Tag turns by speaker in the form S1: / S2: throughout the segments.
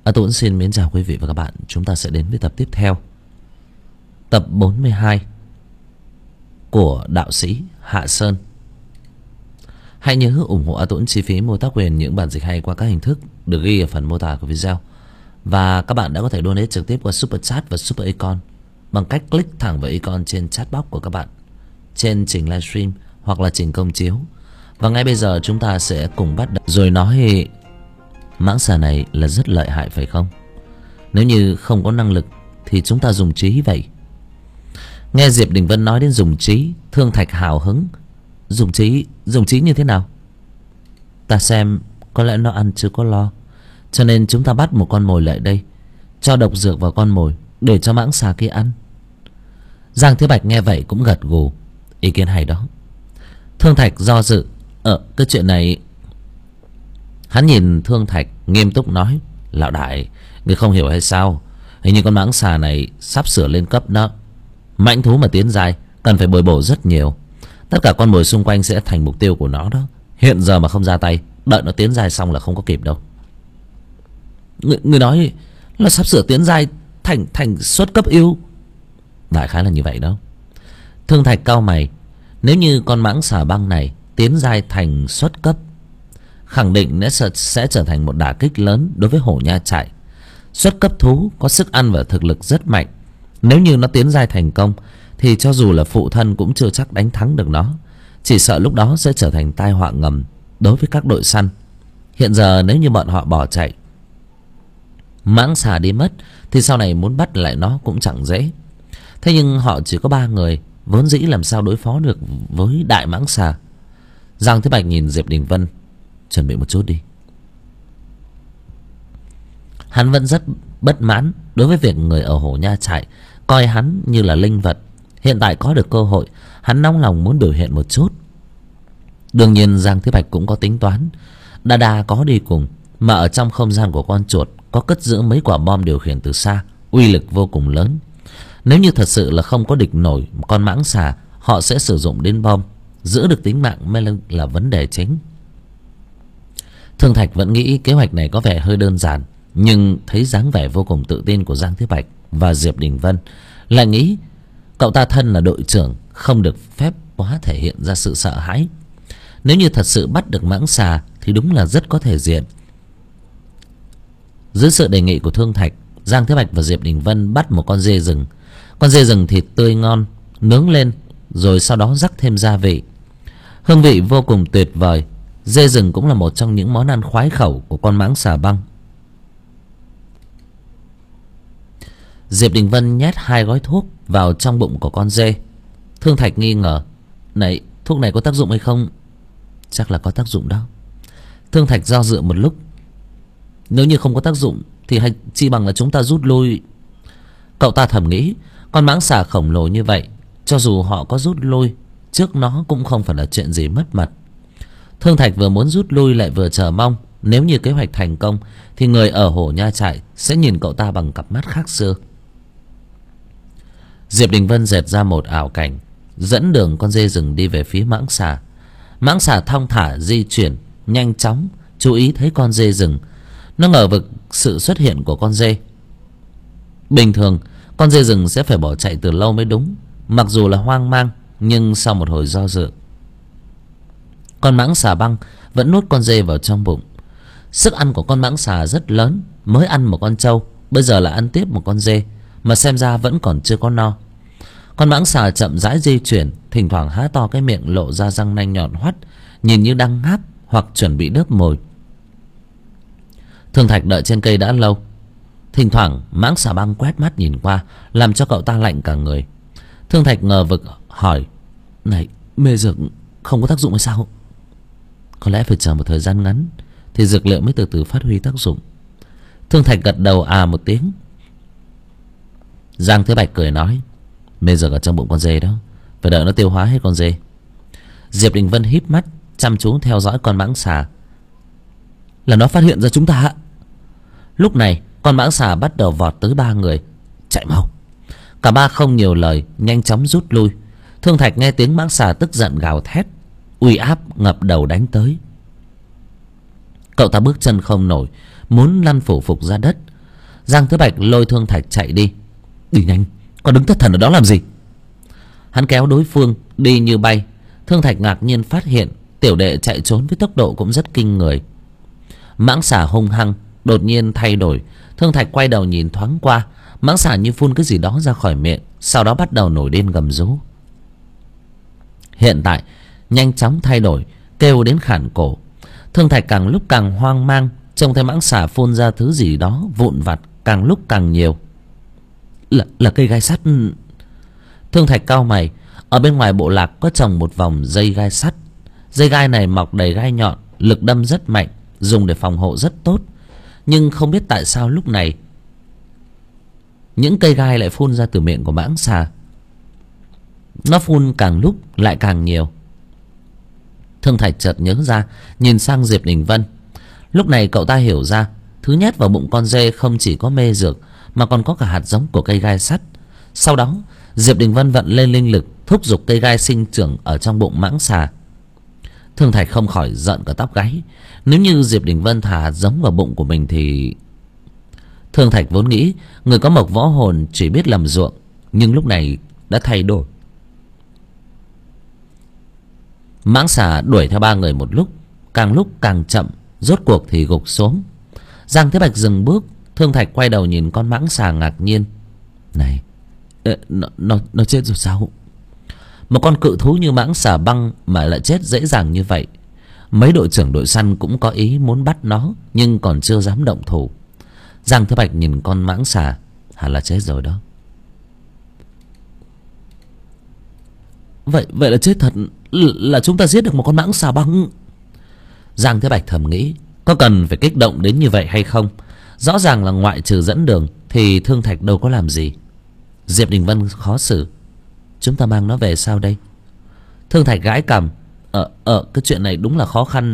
S1: Tuấn xin mến chào quý vị và các bạn. Chúng ta sẽ đến với tập tiếp theo, tập 42 của đạo sĩ Hạ Sơn. Hãy nhớ ủng hộ Tuấn chi phí mua tác quyền những bản dịch hay qua các hình thức được ghi ở phần mô tả của video. Và các bạn đã có thể donate trực tiếp qua Super Chat và Super Icon bằng cách click thẳng vào icon trên chat box của các bạn trên trình livestream hoặc là trình công chiếu. Và ngay bây giờ chúng ta sẽ cùng bắt đầu. Rồi nói mãng xà này là rất lợi hại phải không? Nếu như không có năng lực thì chúng ta dùng trí vậy. Nghe Diệp Đình Vân nói đến dùng trí, Thương Thạch hào hứng. Dùng trí như thế nào? Ta xem có lẽ nó ăn chưa có lo, cho nên chúng ta bắt một con mồi lại đây, cho độc dược vào con mồi để cho mãng xà kia ăn. Giang Thế Bạch nghe vậy cũng gật gù. Ý kiến hay đó. Thương Thạch do dự. Cái chuyện này. Hắn nhìn Thương Thạch nghiêm túc nói: Lão đại, người không hiểu hay sao? Hình như con mãng xà này sắp sửa lên cấp đó. Mãnh thú mà tiến giai cần phải bồi bổ rất nhiều. Tất cả con mồi xung quanh sẽ thành mục tiêu của nó đó. Hiện giờ mà không ra tay, đợi nó tiến giai xong là không có kịp đâu. Người nói là sắp sửa tiến giai thành xuất cấp yêu. Đại khái là như vậy đó. Thương Thạch cau mày. Nếu như con mãng xà băng này tiến giai thành xuất cấp, khẳng định sẽ trở thành một đả kích lớn đối với Hổ Nha Trại. Xuất cấp thú có sức ăn và thực lực rất mạnh. Nếu như nó tiến giai thành công thì cho dù là phụ thân cũng chưa chắc đánh thắng được nó. Chỉ sợ lúc đó sẽ trở thành tai họa ngầm đối với các đội săn. Hiện giờ nếu như bọn họ bỏ chạy, mãng xà đi mất thì sau này muốn bắt lại nó cũng chẳng dễ. Thế nhưng họ chỉ có 3 người, vốn dĩ làm sao đối phó được với đại mãng xà. Giang Thế Bạch nhìn Diệp Đình Vân: Chuẩn bị một chút đi. Hắn vẫn rất bất mãn đối với việc người ở Hổ Nha Trại coi hắn như là linh vật. Hiện tại có được cơ hội, hắn nóng lòng muốn biểu hiện một chút. Đương nhiên Giang Thế Bạch cũng có tính toán. Đa có đi cùng, mà ở trong không gian của con chuột có cất giữ mấy quả bom điều khiển từ xa, uy lực vô cùng lớn. Nếu như thật sự là không có địch nổi con mãng xà, họ sẽ sử dụng đến bom. Giữ được tính mạng mới là vấn đề chính. Thương Thạch vẫn nghĩ kế hoạch này có vẻ hơi đơn giản, nhưng thấy dáng vẻ vô cùng tự tin của Giang Thế Bạch và Diệp Đình Vân, lại nghĩ cậu ta thân là đội trưởng, không được phép quá thể hiện ra sự sợ hãi. Nếu như thật sự bắt được mãng xà thì đúng là rất có thể diện. Dưới sự đề nghị của Thương Thạch, Giang Thế Bạch và Diệp Đình Vân bắt một con dê rừng. Con dê rừng thịt tươi ngon, nướng lên rồi sau đó rắc thêm gia vị. Hương vị vô cùng tuyệt vời. Dê rừng cũng là một trong những món ăn khoái khẩu của con mãng xà băng. Diệp Đình Vân nhét 2 gói thuốc vào trong bụng của con dê. Thương Thạch nghi ngờ: Này, thuốc này có tác dụng hay không? Chắc là có tác dụng đó. Thương Thạch do dự một lúc. Nếu như không có tác dụng thì chi bằng là chúng ta rút lui. Cậu ta thầm nghĩ, con mãng xà khổng lồ như vậy, cho dù họ có rút lui trước nó cũng không phải là chuyện gì mất mặt. Thương Thạch vừa muốn rút lui lại vừa chờ mong nếu như kế hoạch thành công thì người ở Hổ Nha Trại sẽ nhìn cậu ta bằng cặp mắt khác xưa. Diệp Đình Vân dệt ra một ảo cảnh, dẫn đường con dê rừng đi về phía mãng xà. Mãng xà thong thả di chuyển nhanh chóng, chú ý thấy con dê rừng. Nó ngờ vực sự xuất hiện của con dê. Bình thường con dê rừng sẽ phải bỏ chạy từ lâu mới đúng. Mặc dù là hoang mang, nhưng sau một hồi do dự, con mãng xà băng vẫn nuốt con dê vào trong bụng. Sức ăn của con mãng xà rất lớn. Mới ăn một con trâu, bây giờ là ăn tiếp một con dê, mà xem ra vẫn còn chưa có no. Con mãng xà chậm rãi di chuyển, thỉnh thoảng há to cái miệng lộ ra răng nanh nhọn hoắt, nhìn như đang ngáp hoặc chuẩn bị đớp mồi. Thương Thạch đợi trên cây đã lâu. Thỉnh thoảng mãng xà băng quét mắt nhìn qua, làm cho cậu ta lạnh cả người. Thương Thạch ngờ vực hỏi: Này, mê dược không có tác dụng hay sao? Có lẽ phải chờ một thời gian ngắn thì dược liệu mới từ từ phát huy tác dụng. Thương Thạch gật đầu một tiếng. Giang Thế Bạch cười nói: Mê dược ở trong bụng con dê đó, phải đợi nó tiêu hóa hết con dê. Diệp Đình Vân híp mắt chăm chú theo dõi con mãng xà. Là nó phát hiện ra chúng ta. Lúc này con mãng xà bắt đầu vọt tới 3 người. Chạy mau. Cả 3 không nhiều lời, nhanh chóng rút lui. Thương Thạch nghe tiếng mãng xà tức giận gào thét, uy áp ngập đầu đánh tới. Cậu ta bước chân không nổi, muốn lăn phủ phục ra đất. Giang Thế Bạch lôi Thương Thạch chạy đi. Đi nhanh, còn đứng thất thần ở đó làm gì? Hắn kéo đối phương đi như bay. Thương Thạch ngạc nhiên phát hiện tiểu đệ chạy trốn với tốc độ cũng rất kinh người. Mãng xà hung hăng đột nhiên thay đổi. Thương Thạch quay đầu nhìn thoáng qua. Mãng xà như phun cái gì đó ra khỏi miệng, sau đó bắt đầu nổi điên gầm rú. Hiện tại nhanh chóng thay đổi, kêu đến khản cổ. Thương Thạch càng lúc càng hoang mang, trông thấy mãng xà phun ra thứ gì đó vụn vặt càng lúc càng nhiều. Là cây gai sắt. Thương Thạch cau mày. Ở bên ngoài bộ lạc có trồng một vòng dây gai sắt. Dây gai này mọc đầy gai nhọn, lực đâm rất mạnh, dùng để phòng hộ rất tốt. Nhưng không biết tại sao lúc này những cây gai lại phun ra từ miệng của mãng xà. Nó phun càng lúc lại càng nhiều. Thương Thạch chợt nhớ ra, nhìn sang Diệp Đình Vân. Lúc này cậu ta hiểu ra, thứ nhét vào bụng con dê không chỉ có mê dược mà còn có cả hạt giống của cây gai sắt. Sau đó Diệp Đình Vân vận lên linh lực, thúc giục cây gai sinh trưởng ở trong bụng mãng xà. Thương Thạch không khỏi giận cả tóc gáy. Nếu như Diệp Đình Vân thả hạt giống vào bụng của mình thì... Thương Thạch vốn nghĩ người có mộc võ hồn chỉ biết làm ruộng, nhưng lúc này đã thay đổi. Mãng xà đuổi theo ba người một lúc càng chậm, rốt cuộc thì gục xuống. Giang Thế Bạch dừng bước. Thương Thạch quay đầu nhìn con mãng xà ngạc nhiên. Này, nó chết rồi sao? Một con cự thú như mãng xà băng mà lại chết dễ dàng như vậy. Mấy đội trưởng đội săn cũng có ý muốn bắt nó, nhưng còn chưa dám động thủ. Giang Thế Bạch nhìn con mãng xà, hẳn là chết rồi đó. Vậy là chết thật, là chúng ta giết được một con mãng xà băng. Giang Thế Bạch thầm nghĩ, có cần phải kích động đến như vậy hay không? Rõ ràng là ngoại trừ dẫn đường thì Thương Thạch đâu có làm gì. Diệp Đình Vân khó xử. Chúng ta mang nó về sao đây? Thương Thạch gãi cằm. Cái chuyện này đúng là khó khăn.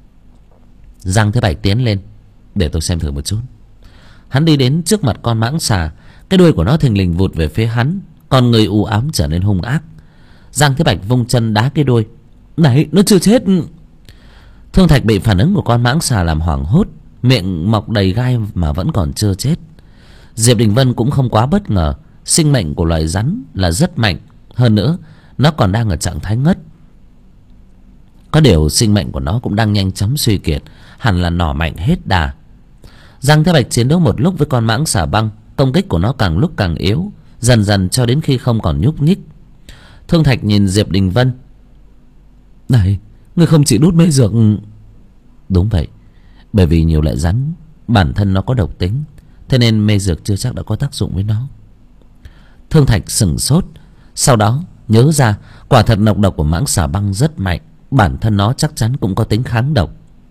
S1: Giang Thế Bạch tiến lên. Để tôi xem thử một chút. Hắn đi đến trước mặt con mãng xà. Cái đuôi của nó thình lình vụt về phía hắn. Con người u ám trở nên hung ác. Giang Thế Bạch vung chân đá cái đuôi. Này, nó chưa chết. Thương Thạch bị phản ứng của con mãng xà làm hoảng hốt. Miệng mọc đầy gai mà vẫn còn chưa chết. Diệp Đình Vân cũng không quá bất ngờ. Sinh mệnh của loài rắn là rất mạnh. Hơn nữa nó còn đang ở trạng thái ngất. Có điều sinh mệnh của nó cũng đang nhanh chóng suy kiệt, hẳn là nỏ mạnh hết đà. Giang Thế Bạch chiến đấu một lúc với con mãng xà băng. Công kích của nó càng lúc càng yếu, dần dần cho đến khi không còn nhúc nhích. Thương Thạch nhìn Diệp Đình Vân. Này, ngươi không chỉ đút mê dược. Đúng vậy, bởi vì nhiều loại rắn bản thân nó có độc tính, thế nên mê dược chưa chắc đã có tác dụng với nó. Thương Thạch sửng sốt. Sau đó nhớ ra quả thật nọc độc của mãng xà băng rất mạnh, bản thân nó chắc chắn cũng có tính kháng độc.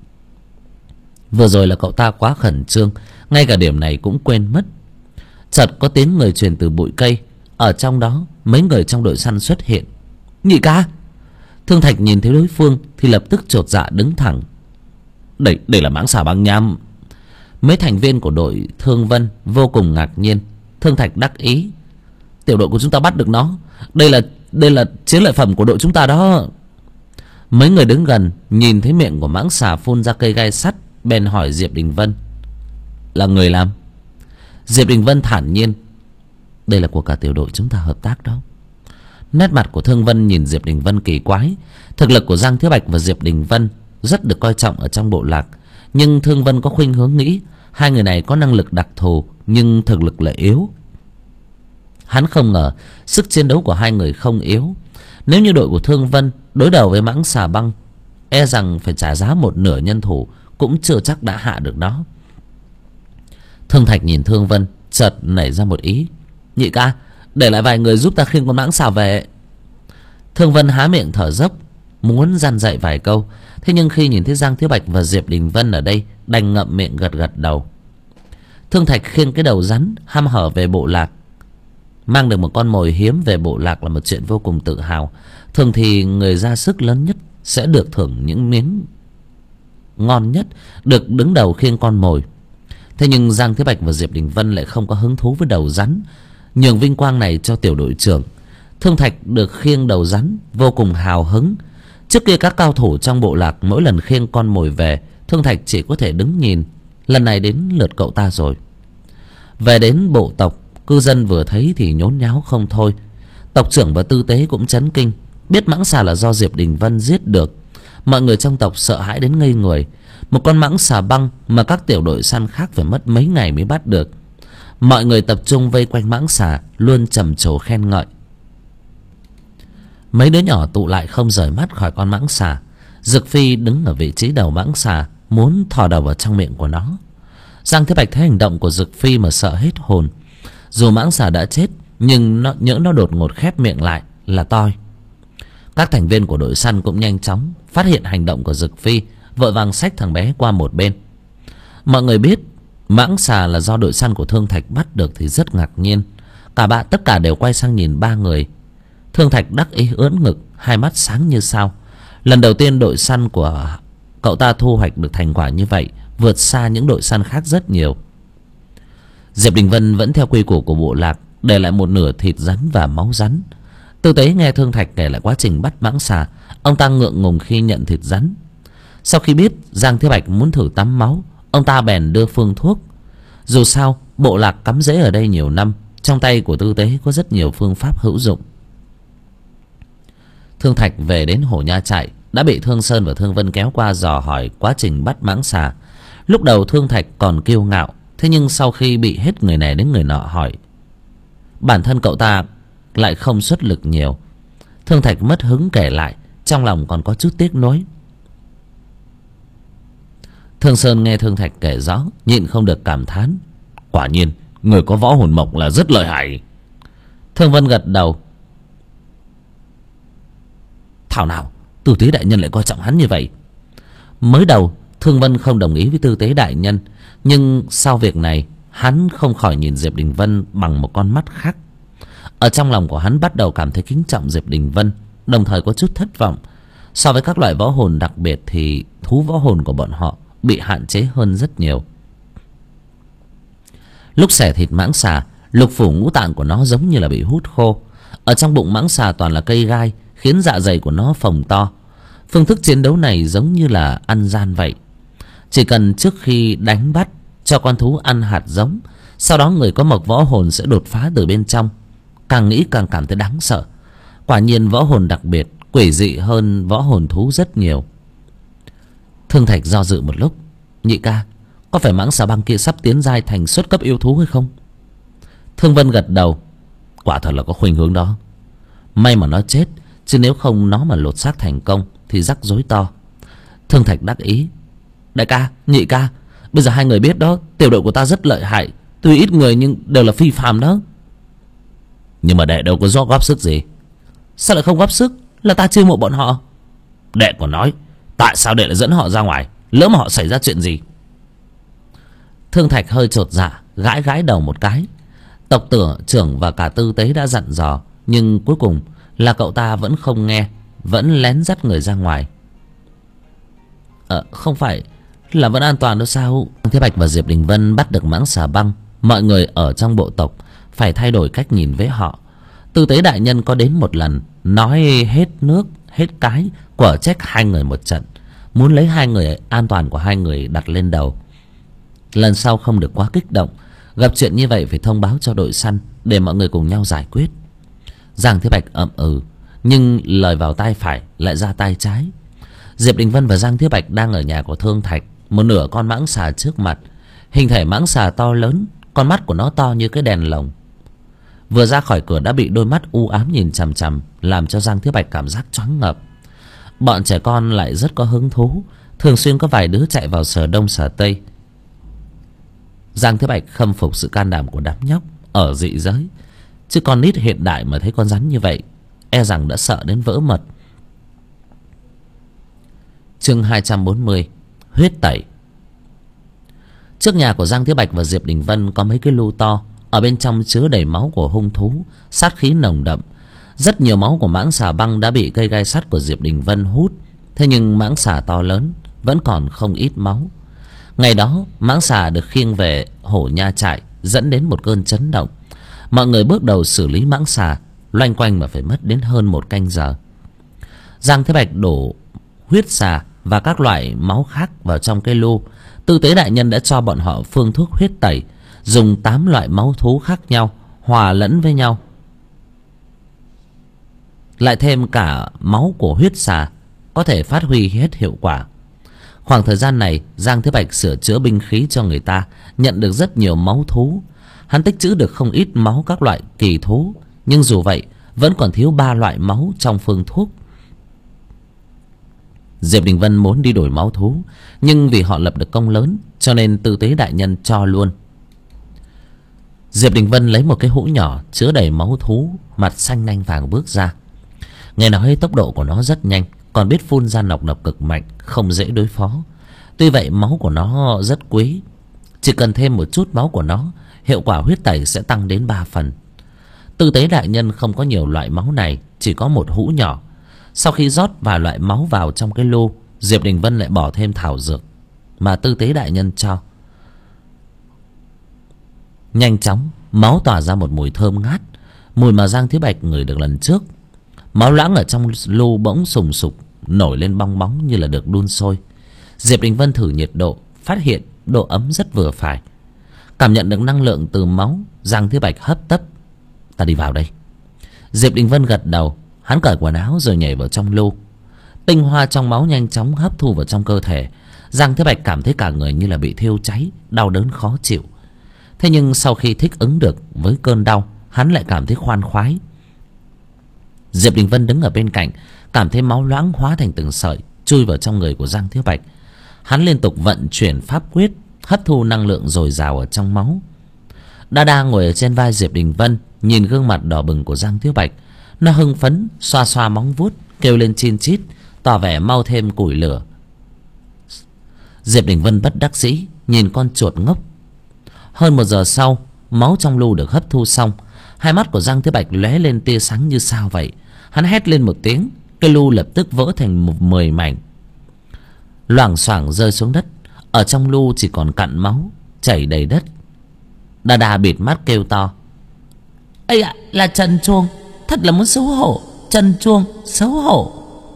S1: Vừa rồi là cậu ta quá khẩn trương, ngay cả điểm này cũng quên mất. Chợt có tiếng người truyền từ bụi cây. Ở trong đó mấy người trong đội săn xuất hiện. Nhị ca! Thương Thạch nhìn thấy đối phương thì lập tức chột dạ đứng thẳng. Đây là mãng xà băng nham. Mấy thành viên của đội Thương Vân vô cùng ngạc nhiên. Thương Thạch đắc ý. Tiểu đội của chúng ta bắt được nó. Đây là chiến lợi phẩm của đội chúng ta đó. Mấy người đứng gần nhìn thấy miệng của mãng xà phun ra cây gai sắt, bèn hỏi Diệp Đình Vân. Là người làm? Diệp Đình Vân thản nhiên. Đây là của cả tiểu đội chúng ta hợp tác đó. Nét mặt của Thương Vân nhìn Diệp Đình Vân kỳ quái. Thực lực của Giang Thế Bạch và Diệp Đình Vân rất được coi trọng ở trong bộ lạc, nhưng Thương Vân có khuynh hướng nghĩ hai người này có năng lực đặc thù nhưng thực lực lại yếu. Hắn không ngờ sức chiến đấu của hai người không yếu. Nếu như đội của Thương Vân đối đầu với mãng xà băng, e rằng phải trả giá một nửa nhân thủ cũng chưa chắc đã hạ được nó. Thương Thạch nhìn Thương Vân, chợt nảy ra một ý. Nhị ca, để lại vài người giúp ta khiêng con mãng xà về. Thương Vân há miệng thở dốc, muốn dằn dạy vài câu. Thế nhưng khi nhìn thấy Giang Thế Bạch và Diệp Đình Vân ở đây, đành ngậm miệng gật gật đầu. Thương Thạch khiêng cái đầu rắn hăm hở về bộ lạc. Mang được một con mồi hiếm về bộ lạc là một chuyện vô cùng tự hào. Thường thì người ra sức lớn nhất sẽ được thưởng những miếng ngon nhất, được đứng đầu khiêng con mồi. Thế nhưng Giang Thế Bạch và Diệp Đình Vân lại không có hứng thú với đầu rắn, nhường vinh quang này cho tiểu đội trưởng. Thương Thạch được khiêng đầu rắn vô cùng hào hứng. Trước kia các cao thủ trong bộ lạc mỗi lần khiêng con mồi về, Thương Thạch chỉ có thể đứng nhìn. Lần này đến lượt cậu ta rồi. Về đến bộ tộc, cư dân vừa thấy thì nhốn nháo không thôi. Tộc trưởng và tư tế cũng chấn kinh, biết mãng xà là do Diệp Đình Vân giết được. Mọi người trong tộc sợ hãi đến ngây người. Một con mãng xà băng mà các tiểu đội săn khác phải mất mấy ngày mới bắt được. Mọi người tập trung vây quanh mãng xà, luôn trầm trồ khen ngợi. Mấy đứa nhỏ tụ lại không rời mắt khỏi con mãng xà. Dực Phi đứng ở vị trí đầu mãng xà, muốn thò đầu vào trong miệng của nó. Giang Thế Bạch thấy hành động của Dực Phi mà sợ hết hồn. Dù mãng xà đã chết, nhưng nhỡ nó đột ngột khép miệng lại là toi. Các thành viên của đội săn cũng nhanh chóng phát hiện hành động của Dực Phi, vội vàng xách thằng bé qua một bên. Mọi người biết mãng xà là do đội săn của Thương Thạch bắt được thì rất ngạc nhiên. Tất cả đều quay sang nhìn ba người. Thương Thạch đắc ý ưỡn ngực, hai mắt sáng như sao. Lần đầu tiên đội săn của cậu ta thu hoạch được thành quả như vậy, vượt xa những đội săn khác rất nhiều. Diệp Đình Vân vẫn theo quy củ của bộ lạc, để lại một nửa thịt rắn và máu rắn. Tư tế nghe Thương Thạch kể lại quá trình bắt mãng xà, ông ta ngượng ngùng khi nhận thịt rắn. Sau khi biết Giang Thế Bạch muốn thử tắm máu, ông ta bèn đưa phương thuốc. Dù sao bộ lạc cắm rễ ở đây nhiều năm, trong tay của tư tế có rất nhiều phương pháp hữu dụng. Thương Thạch về đến Hổ Nha trại, đã bị Thương Sơn và Thương Vân kéo qua dò hỏi quá trình bắt mãng xà. Lúc đầu Thương Thạch còn kiêu ngạo, thế nhưng sau khi bị hết người này đến người nọ hỏi, bản thân cậu ta lại không xuất lực nhiều. Thương Thạch mất hứng kể lại, trong lòng còn có chút tiếc nuối. Thương Sơn nghe Thương Thạch kể rõ, nhịn không được cảm thán, quả nhiên người có võ hồn mộc là rất lợi hại. Thương Vân gật đầu. Thảo nào tư tế đại nhân lại coi trọng hắn như vậy. Mới đầu Thương Vân không đồng ý với tư tế đại nhân, nhưng sau việc này hắn không khỏi nhìn Diệp Đình Vân bằng một con mắt khác. Ở trong lòng của hắn bắt đầu cảm thấy kính trọng Diệp Đình Vân, đồng thời có chút thất vọng. So với các loại võ hồn đặc biệt thì thú võ hồn của bọn họ bị hạn chế hơn rất nhiều. Lúc xẻ thịt mãng xà, lục phủ ngũ tạng của nó giống như là bị hút khô. Ở trong bụng mãng xà toàn là cây gai, khiến dạ dày của nó phồng to. Phương thức chiến đấu này giống như là ăn gian vậy. Chỉ cần trước khi đánh bắt cho con thú ăn hạt giống, sau đó người có mộc võ hồn sẽ đột phá từ bên trong. Càng nghĩ càng cảm thấy đáng sợ. Quả nhiên võ hồn đặc biệt quỷ dị hơn võ hồn thú rất nhiều. Thương Thạch do dự một lúc. Nhị ca, có phải mãng xà băng kia sắp tiến giai thành xuất cấp yêu thú hay không? Thương Vân gật đầu. Quả thật là có khuynh hướng đó. May mà nó chết, chứ nếu không nó mà lột xác thành công thì rắc rối to. Thương Thạch đắc ý. Đại ca, nhị ca, bây giờ hai người biết đó, tiểu đội của ta rất lợi hại, tuy ít người nhưng đều là phi phàm đó. Nhưng mà đệ đâu có góp sức gì. Sao lại không góp sức? Là ta chiêu mộ bọn họ. Đệ còn nói, tại sao đệ lại dẫn họ ra ngoài, lỡ mà họ xảy ra chuyện gì? Thương Thạch hơi chột dạ, gãi gãi đầu một cái. Tộc trưởng và cả tư tế đã dặn dò, nhưng cuối cùng là cậu ta vẫn không nghe, vẫn lén dắt người ra ngoài. Không phải là vẫn an toàn đâu sao? Thế Bạch và Diệp Đình Vân bắt được mãng xà băng, mọi người ở trong bộ tộc phải thay đổi cách nhìn với họ. Tư tế đại nhân có đến một lần nói hết nước hết cái, quở trách hai người một trận, muốn lấy hai người an toàn của hai người đặt lên đầu. Lần sau không được quá kích động, gặp chuyện như vậy phải thông báo cho đội săn để mọi người cùng nhau giải quyết. Giang Thế Bạch ậm ừ, nhưng lời vào tai phải lại ra tai trái. Diệp Đình Vân và Giang Thế Bạch đang ở nhà của Thương Thạch, một nửa con mãng xà trước mặt. Hình thể mãng xà to lớn, con mắt của nó to như cái đèn lồng. Vừa ra khỏi cửa đã bị đôi mắt u ám nhìn chằm chằm, làm cho Giang Thế Bạch cảm giác choáng ngợp. Bọn trẻ con lại rất có hứng thú, thường xuyên có vài đứa chạy vào sờ đông sờ tây. Giang Thế Bạch khâm phục sự can đảm của đám nhóc ở dị giới, chứ con nít hiện đại mà thấy con rắn như vậy e rằng đã sợ đến vỡ mật. Chương 240 huyết tẩy. Trước nhà của Giang Thế Bạch và Diệp Đình Vân có mấy cái lu to, ở bên trong chứa đầy máu của hung thú, sát khí nồng đậm. Rất nhiều máu của mãng xà băng đã bị cây gai sắt của Diệp Đình Vân hút, thế nhưng mãng xà to lớn vẫn còn không ít máu. Ngày đó mãng xà được khiêng về Hổ Nha trại, dẫn đến một cơn chấn động. Mọi người bước đầu xử lý mãng xà loanh quanh mà phải mất đến hơn 1 canh giờ. Giang Thế Bạch đổ huyết xà và các loại máu khác vào trong cái lu. Tư tế đại nhân đã cho bọn họ phương thuốc huyết tẩy, dùng 8 loại máu thú khác nhau hòa lẫn với nhau, lại thêm cả máu của huyết xà, có thể phát huy hết hiệu quả. Khoảng thời gian này, Giang Thế Bạch sửa chữa binh khí cho người ta, nhận được rất nhiều máu thú. Hắn tích trữ được không ít máu các loại kỳ thú, nhưng dù vậy vẫn còn thiếu 3 loại máu trong phương thuốc. Diệp Đình Vân muốn đi đổi máu thú, nhưng vì họ lập được công lớn cho nên tư tế đại nhân cho luôn. Diệp Đình Vân lấy một cái hũ nhỏ chứa đầy máu thú, mặt xanh nanh vàng bước ra. Nghe nói tốc độ của nó rất nhanh, còn biết phun ra nọc độc cực mạnh, không dễ đối phó. Tuy vậy máu của nó rất quý, chỉ cần thêm một chút máu của nó, hiệu quả huyết tẩy sẽ tăng đến 3 phần. Tư tế đại nhân không có nhiều loại máu này, chỉ có một hũ nhỏ. Sau khi rót vài loại máu vào trong cái lô, Diệp Đình Vân lại bỏ thêm thảo dược mà tư tế đại nhân cho. Nhanh chóng máu tỏa ra một mùi thơm ngát, mùi mà Giang Thế Bạch ngửi được lần trước. Máu loãng ở trong lô bỗng sùng sục nổi lên bong bóng như là được đun sôi. Diệp Đình Vân thử nhiệt độ, phát hiện độ ấm rất vừa phải. Cảm nhận được năng lượng từ máu, Giang Thế Bạch hấp tấp: ta đi vào đây. Diệp Đình Vân gật đầu. Hắn cởi quần áo rồi nhảy vào trong lô. Tinh hoa trong máu nhanh chóng hấp thu vào trong cơ thể. Giang Thế Bạch cảm thấy cả người như là bị thiêu cháy, đau đớn khó chịu. Thế nhưng sau khi thích ứng được với cơn đau, hắn lại cảm thấy khoan khoái. Diệp Đình Vân đứng ở bên cạnh, cảm thấy máu loãng hóa thành từng sợi chui vào trong người của Giang Thế Bạch. Hắn liên tục vận chuyển pháp quyết, hấp thu năng lượng dồi dào ở trong máu. Đa Đa ngồi ở trên vai Diệp Đình Vân, nhìn gương mặt đỏ bừng của Giang Thế Bạch. Nó hưng phấn xoa xoa móng vuốt, kêu lên chin chít, tỏ vẻ mau thêm củi lửa. Diệp Đình Vân bất đắc dĩ nhìn con chuột ngốc. Hơn 1 giờ sau, máu trong lu được hấp thu xong. Hai mắt của Giang Thế Bạch lóe lên tia sáng như sao vậy. Hắn hét lên một tiếng, cái lu lập tức vỡ thành 10 mảnh, loảng xoảng rơi xuống đất. Ở trong lu chỉ còn cặn máu chảy đầy đất. Đa Đa bịt mắt kêu to: ây ạ, là Trần Chuông, thật là muốn xấu hổ. Trần Chuông xấu hổ.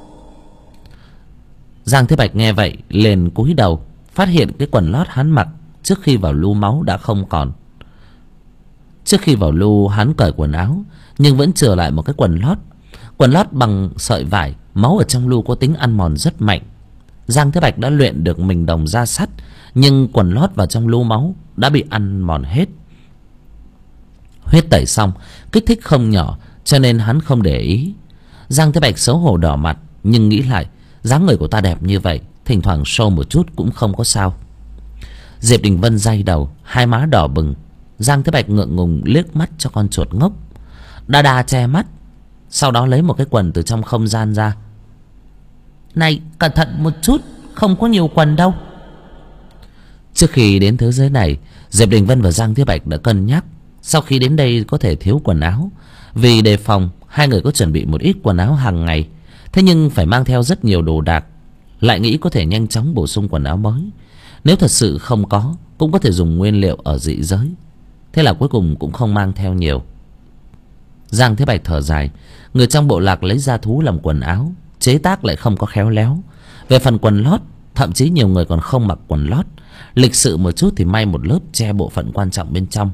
S1: Giang Thế Bạch nghe vậy liền cúi đầu, phát hiện cái quần lót hắn mặc trước khi vào lu máu đã không còn. Trước khi vào lu hắn cởi quần áo, nhưng vẫn chừa lại một cái quần lót. Quần lót bằng sợi vải, máu ở trong lu có tính ăn mòn rất mạnh. Giang Thế Bạch đã luyện được mình đồng da sắt, nhưng quần lót vào trong lu máu đã bị ăn mòn hết. Huyết tẩy xong kích thích không nhỏ, cho nên hắn không để ý. Giang Thế Bạch xấu hổ đỏ mặt, nhưng nghĩ lại dáng người của ta đẹp như vậy, thỉnh thoảng show một chút cũng không có sao. Diệp Đình Vân day đầu, hai má đỏ bừng. Giang Thế Bạch ngượng ngùng liếc mắt cho con chuột ngốc. Đa Đa che mắt, sau đó lấy một cái quần từ trong không gian ra. Này, cẩn thận một chút, không có nhiều quần đâu. Trước khi đến thế giới này, Diệp Đình Vân và Giang Thế Bạch đã cân nhắc sau khi đến đây có thể thiếu quần áo. Vì đề phòng, hai người có chuẩn bị một ít quần áo hàng ngày. Thế nhưng phải mang theo rất nhiều đồ đạc, lại nghĩ có thể nhanh chóng bổ sung quần áo mới. Nếu thật sự không có, cũng có thể dùng nguyên liệu ở dị giới. Thế là cuối cùng cũng không mang theo nhiều. Giang Thế Bạch thở dài. Người trong bộ lạc lấy da thú làm quần áo, chế tác lại không có khéo léo. Về phần quần lót, thậm chí nhiều người còn không mặc quần lót. Lịch sự một chút thì may một lớp che bộ phận quan trọng bên trong.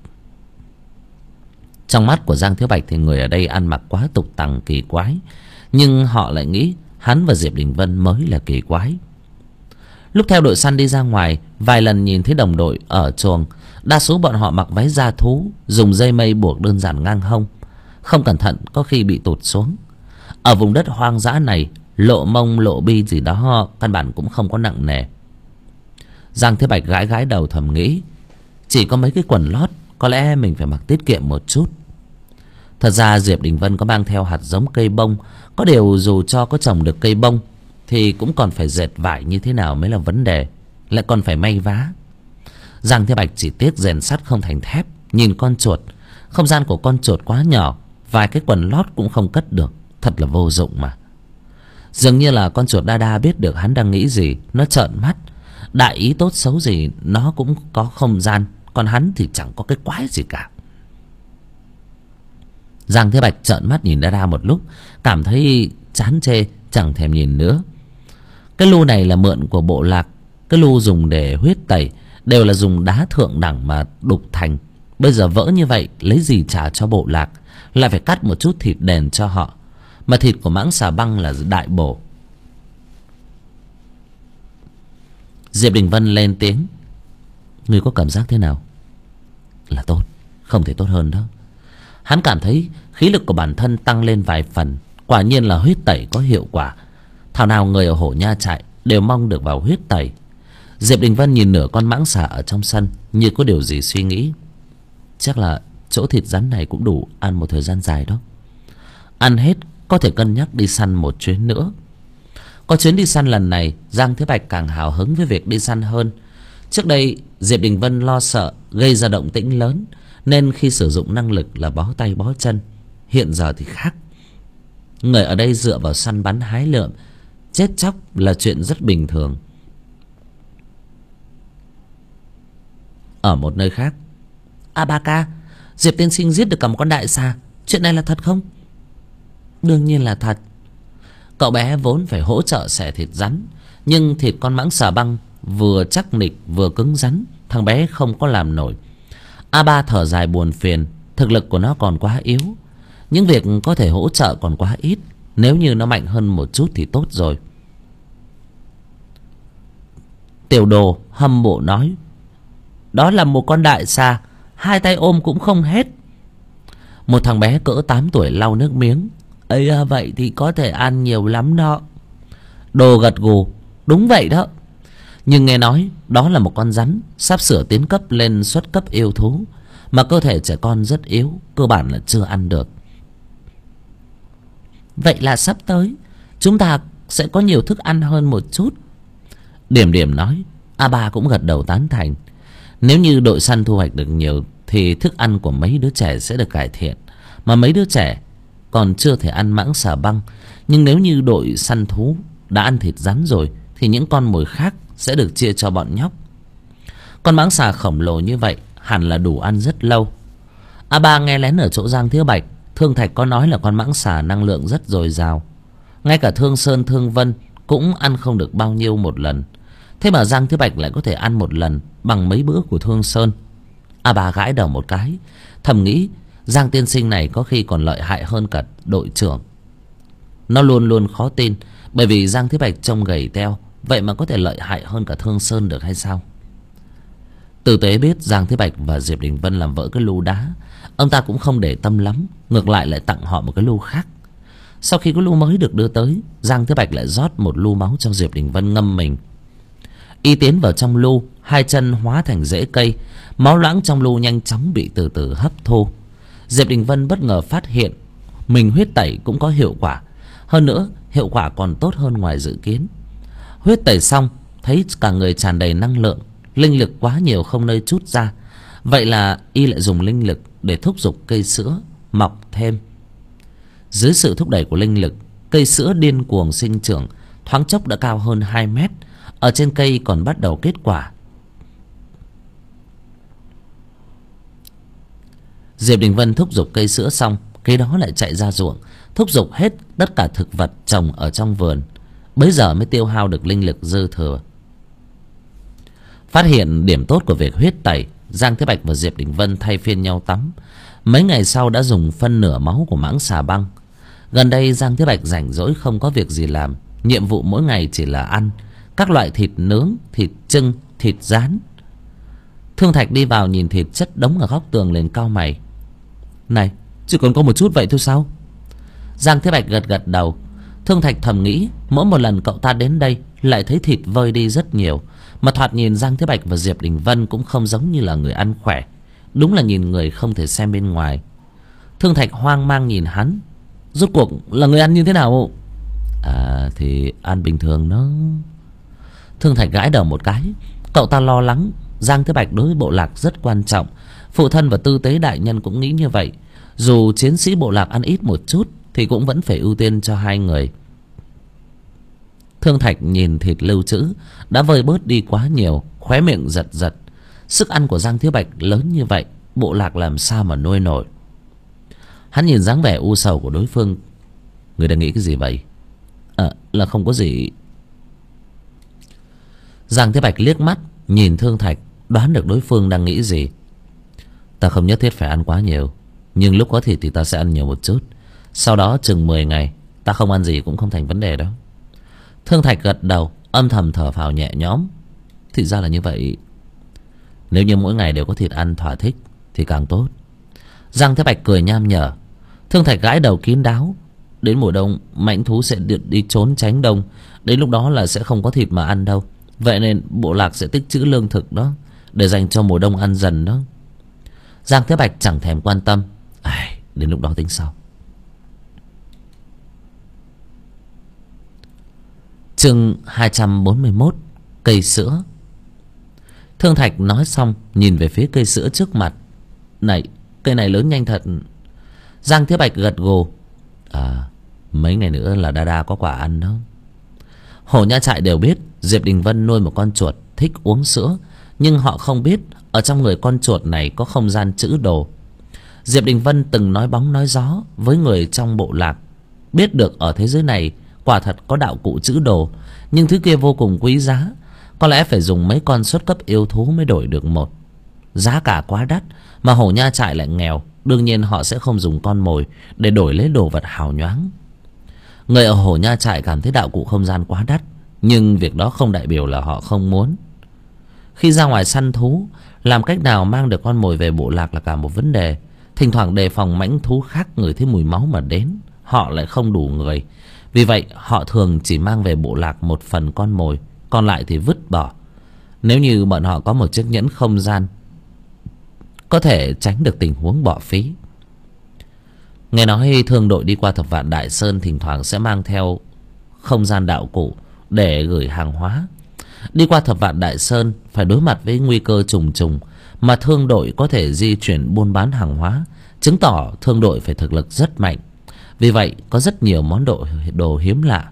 S1: Trong mắt của Giang Thế Bạch thì người ở đây ăn mặc quá tục tằng kỳ quái, nhưng họ lại nghĩ hắn và Diệp Đình Vân mới là kỳ quái. Lúc theo đội săn đi ra ngoài, vài lần nhìn thấy đồng đội ở chuồng. Đa số bọn họ mặc váy da thú, dùng dây mây buộc đơn giản ngang hông, không cẩn thận có khi bị tụt xuống. Ở vùng đất hoang dã này, lộ mông lộ bi gì đó căn bản cũng không có nặng nề. Giang Thế Bạch gãi gãi đầu thầm nghĩ, chỉ có mấy cái quần lót, có lẽ mình phải mặc tiết kiệm một chút. Thật ra Diệp Đình Vân có mang theo hạt giống cây bông. Có điều dù cho có trồng được cây bông thì cũng còn phải dệt vải như thế nào mới là vấn đề, lại còn phải may vá. Giang Thế Bạch chỉ tiếc rèn sắt không thành thép. Nhìn con chuột, không gian của con chuột quá nhỏ, vài cái quần lót cũng không cất được, thật là vô dụng mà. Dường như là con chuột Đa Đa biết được hắn đang nghĩ gì, nó trợn mắt. Đại ý tốt xấu gì nó cũng có không gian, còn hắn thì chẳng có cái quái gì cả. Giang Thế Bạch trợn mắt nhìn Đa Đa một lúc, cảm thấy chán chê, chẳng thèm nhìn nữa. Cái lu này là mượn của bộ lạc. Cái lu dùng để huyết tẩy, đều là dùng đá thượng đẳng mà đục thành. Bây giờ vỡ như vậy lấy gì trả cho bộ lạc, lại phải cắt một chút thịt đền cho họ. Mà thịt của mãng xà băng là đại bổ. Diệp Đình Vân lên tiếng: ngươi có cảm giác thế nào? Là tốt, không thể tốt hơn đó. Hắn cảm thấy khí lực của bản thân tăng lên vài phần. Quả nhiên là huyết tẩy có hiệu quả. Thảo nào người ở Hổ Nha trại đều mong được vào huyết tẩy. Diệp Đình Vân nhìn nửa con mãng xà ở trong sân, như có điều gì suy nghĩ. Chắc là chỗ thịt rắn này cũng đủ ăn một thời gian dài đó. Ăn hết có thể cân nhắc đi săn một chuyến nữa. Có chuyến đi săn lần này, Giang Thế Bạch càng hào hứng với việc đi săn hơn. Trước đây Diệp Đình Vân lo sợ gây ra động tĩnh lớn, nên khi sử dụng năng lực là bó tay bó chân. Hiện giờ thì khác. Người ở đây dựa vào săn bắn hái lượm, chết chóc là chuyện rất bình thường. Ở một nơi khác: Ba ca, Diệp tiên sinh giết được cả một con đại xà, chuyện này là thật không? Đương nhiên là thật. Cậu bé vốn phải hỗ trợ xẻ thịt rắn, nhưng thịt con mãng xà băng vừa chắc nịch vừa cứng rắn, thằng bé không có làm nổi. Ba thở dài buồn phiền. Thực lực của nó còn quá yếu, những việc có thể hỗ trợ còn quá ít. Nếu như nó mạnh hơn một chút thì tốt rồi. Tiểu Đồ hâm mộ nói: đó là một con đại xà, hai tay ôm cũng không hết. Một thằng bé cỡ 8 tuổi lau nước miếng: ấy vậy thì có thể ăn nhiều lắm đó. Đồ gật gù: đúng vậy đó. Nhưng nghe nói đó là một con rắn sắp sửa tiến cấp lên xuất cấp yêu thú, mà cơ thể trẻ con rất yếu, cơ bản là chưa ăn được. Vậy là sắp tới chúng ta sẽ có nhiều thức ăn hơn một chút. Điểm Điểm nói. Ba cũng gật đầu tán thành. Nếu như đội săn thu hoạch được nhiều thì thức ăn của mấy đứa trẻ sẽ được cải thiện. Mà mấy đứa trẻ còn chưa thể ăn mãng xà băng, nhưng nếu như đội săn thú đã ăn thịt rắn rồi thì những con mồi khác sẽ được chia cho bọn nhóc. Con mãng xà khổng lồ như vậy hẳn là đủ ăn rất lâu. Ba nghe lén ở chỗ Giang Thiếu Bạch, Thương Thạch có nói là con mãng xà năng lượng rất dồi dào. Ngay cả Thương Sơn, Thương Vân cũng ăn không được bao nhiêu một lần. Thế mà Giang Thiếu Bạch lại có thể ăn một lần bằng mấy bữa của Thương Sơn. Ba gãi đầu một cái, thầm nghĩ Giang tiên sinh này có khi còn lợi hại hơn cả đội trưởng. Nó luôn luôn khó tin, bởi vì Giang Thiếu Bạch trông gầy teo, vậy mà có thể lợi hại hơn cả Thương Sơn được hay sao? Tử tế biết Giang Thế Bạch và Diệp Đình Vân làm vỡ cái lu đá, ông ta cũng không để tâm lắm, ngược lại lại tặng họ một cái lu khác. Sau khi cái lu mới được đưa tới, Giang Thế Bạch lại rót một lu máu cho Diệp Đình Vân ngâm mình. Y tiến vào trong lu, hai chân hóa thành rễ cây, máu loãng trong lu nhanh chóng bị từ từ hấp thu. Diệp Đình Vân bất ngờ phát hiện mình huyết tẩy cũng có hiệu quả, hơn nữa hiệu quả còn tốt hơn ngoài dự kiến. Huyết tẩy xong thấy cả người tràn đầy năng lượng, linh lực quá nhiều không nơi trút ra. Vậy là y lại dùng linh lực để thúc giục cây sữa mọc thêm. Dưới sự thúc đẩy của linh lực, cây sữa điên cuồng sinh trưởng, thoáng chốc đã cao hơn 2 mét. Ở trên cây còn bắt đầu kết quả. Diệp Đình Vân thúc giục cây sữa xong, cây đó lại chạy ra ruộng, thúc giục hết tất cả thực vật trồng ở trong vườn. Bấy giờ mới tiêu hao được linh lực dư thừa. Phát hiện điểm tốt của việc huyết tẩy, Giang Thế Bạch và Diệp Đình Vân thay phiên nhau tắm. Mấy ngày sau đã dùng phân nửa máu của mãng xà băng. Gần đây Giang Thế Bạch rảnh rỗi không có việc gì làm, nhiệm vụ mỗi ngày chỉ là ăn các loại thịt nướng, thịt chưng, thịt rán. Thương Thạch đi vào nhìn thịt chất đống ở góc tường liền cau mày. Này, chỉ còn có một chút vậy thôi sao? Giang Thế Bạch gật gật đầu. Thương Thạch thầm nghĩ mỗi một lần cậu ta đến đây lại thấy thịt vơi đi rất nhiều. Mà thoạt nhìn Giang Thế Bạch và Diệp Đình Vân cũng không giống như là người ăn khỏe. Đúng là nhìn người không thể xem bên ngoài. Thương Thạch hoang mang nhìn hắn. Rốt cuộc là người ăn như thế nào? Thì ăn bình thường đó. Thương Thạch gãi đầu một cái. Cậu ta lo lắng Giang Thế Bạch đối với bộ lạc rất quan trọng. Phụ thân và tư tế đại nhân cũng nghĩ như vậy. Dù chiến sĩ bộ lạc ăn ít một chút thì cũng vẫn phải ưu tiên cho hai người. Thương Thạch nhìn thịt lưu trữ đã vơi bớt đi quá nhiều, khóe miệng giật giật. Sức ăn của Giang Thiếu Bạch lớn như vậy, bộ lạc làm sao mà nuôi nổi. Hắn nhìn dáng vẻ u sầu của đối phương. Người đang nghĩ cái gì vậy? Là không có gì. Giang Thế Bạch liếc mắt nhìn Thương Thạch, đoán được đối phương đang nghĩ gì. Ta không nhất thiết phải ăn quá nhiều, nhưng lúc có thịt thì ta sẽ ăn nhiều một chút. Sau đó chừng 10 ngày ta không ăn gì cũng không thành vấn đề đâu. Thương Thạch gật đầu, âm thầm thở phào nhẹ nhõm. Thì ra là như vậy. Nếu như mỗi ngày đều có thịt ăn thỏa thích thì càng tốt. Giang Thế Bạch cười nham nhở. Thương Thạch gãi đầu kín đáo. Đến mùa đông mãnh thú sẽ đi trốn tránh đông. Đến lúc đó là sẽ không có thịt mà ăn đâu. Vậy nên bộ lạc sẽ tích trữ lương thực đó, để dành cho mùa đông ăn dần đó. Giang Thế Bạch chẳng thèm quan tâm. Đến lúc đó tính sau. Chương 241. Cây sữa. Thương Thạch nói xong nhìn về phía cây sữa trước mặt. Này, cây này lớn nhanh thật. Giang Thế Bạch gật gù. Mấy ngày nữa là Đa Đa có quả ăn đó. Hổ Nha Trại đều biết Diệp Đình Vân nuôi một con chuột thích uống sữa, nhưng họ không biết ở trong người con chuột này có không gian trữ đồ. Diệp Đình Vân từng nói bóng nói gió với người trong bộ lạc, biết được ở thế giới này quả thật có đạo cụ trữ đồ, nhưng thứ kia vô cùng quý giá, có lẽ phải dùng mấy con xuất cấp yêu thú mới đổi được một. Giá cả quá đắt, mà Hổ Nha Trại lại nghèo, đương nhiên họ sẽ không dùng con mồi để đổi lấy đồ vật hào nhoáng. Người ở Hổ Nha Trại cảm thấy đạo cụ không gian quá đắt, nhưng việc đó không đại biểu là họ không muốn. Khi ra ngoài săn thú, làm cách nào mang được con mồi về bộ lạc là cả một vấn đề. Thỉnh thoảng đề phòng mãnh thú khác ngửi thấy mùi máu mà đến, họ lại không đủ người. Vì vậy họ thường chỉ mang về bộ lạc một phần con mồi, còn lại thì vứt bỏ. Nếu như bọn họ có một chiếc nhẫn không gian, có thể tránh được tình huống bỏ phí. Nghe nói thương đội đi qua Thập Vạn Đại Sơn thỉnh thoảng sẽ mang theo không gian đạo cụ để gửi hàng hóa. Đi qua Thập Vạn Đại Sơn phải đối mặt với nguy cơ trùng trùng, mà thương đội có thể di chuyển buôn bán hàng hóa, chứng tỏ thương đội phải thực lực rất mạnh. Vì vậy có rất nhiều món đồ hiếm lạ.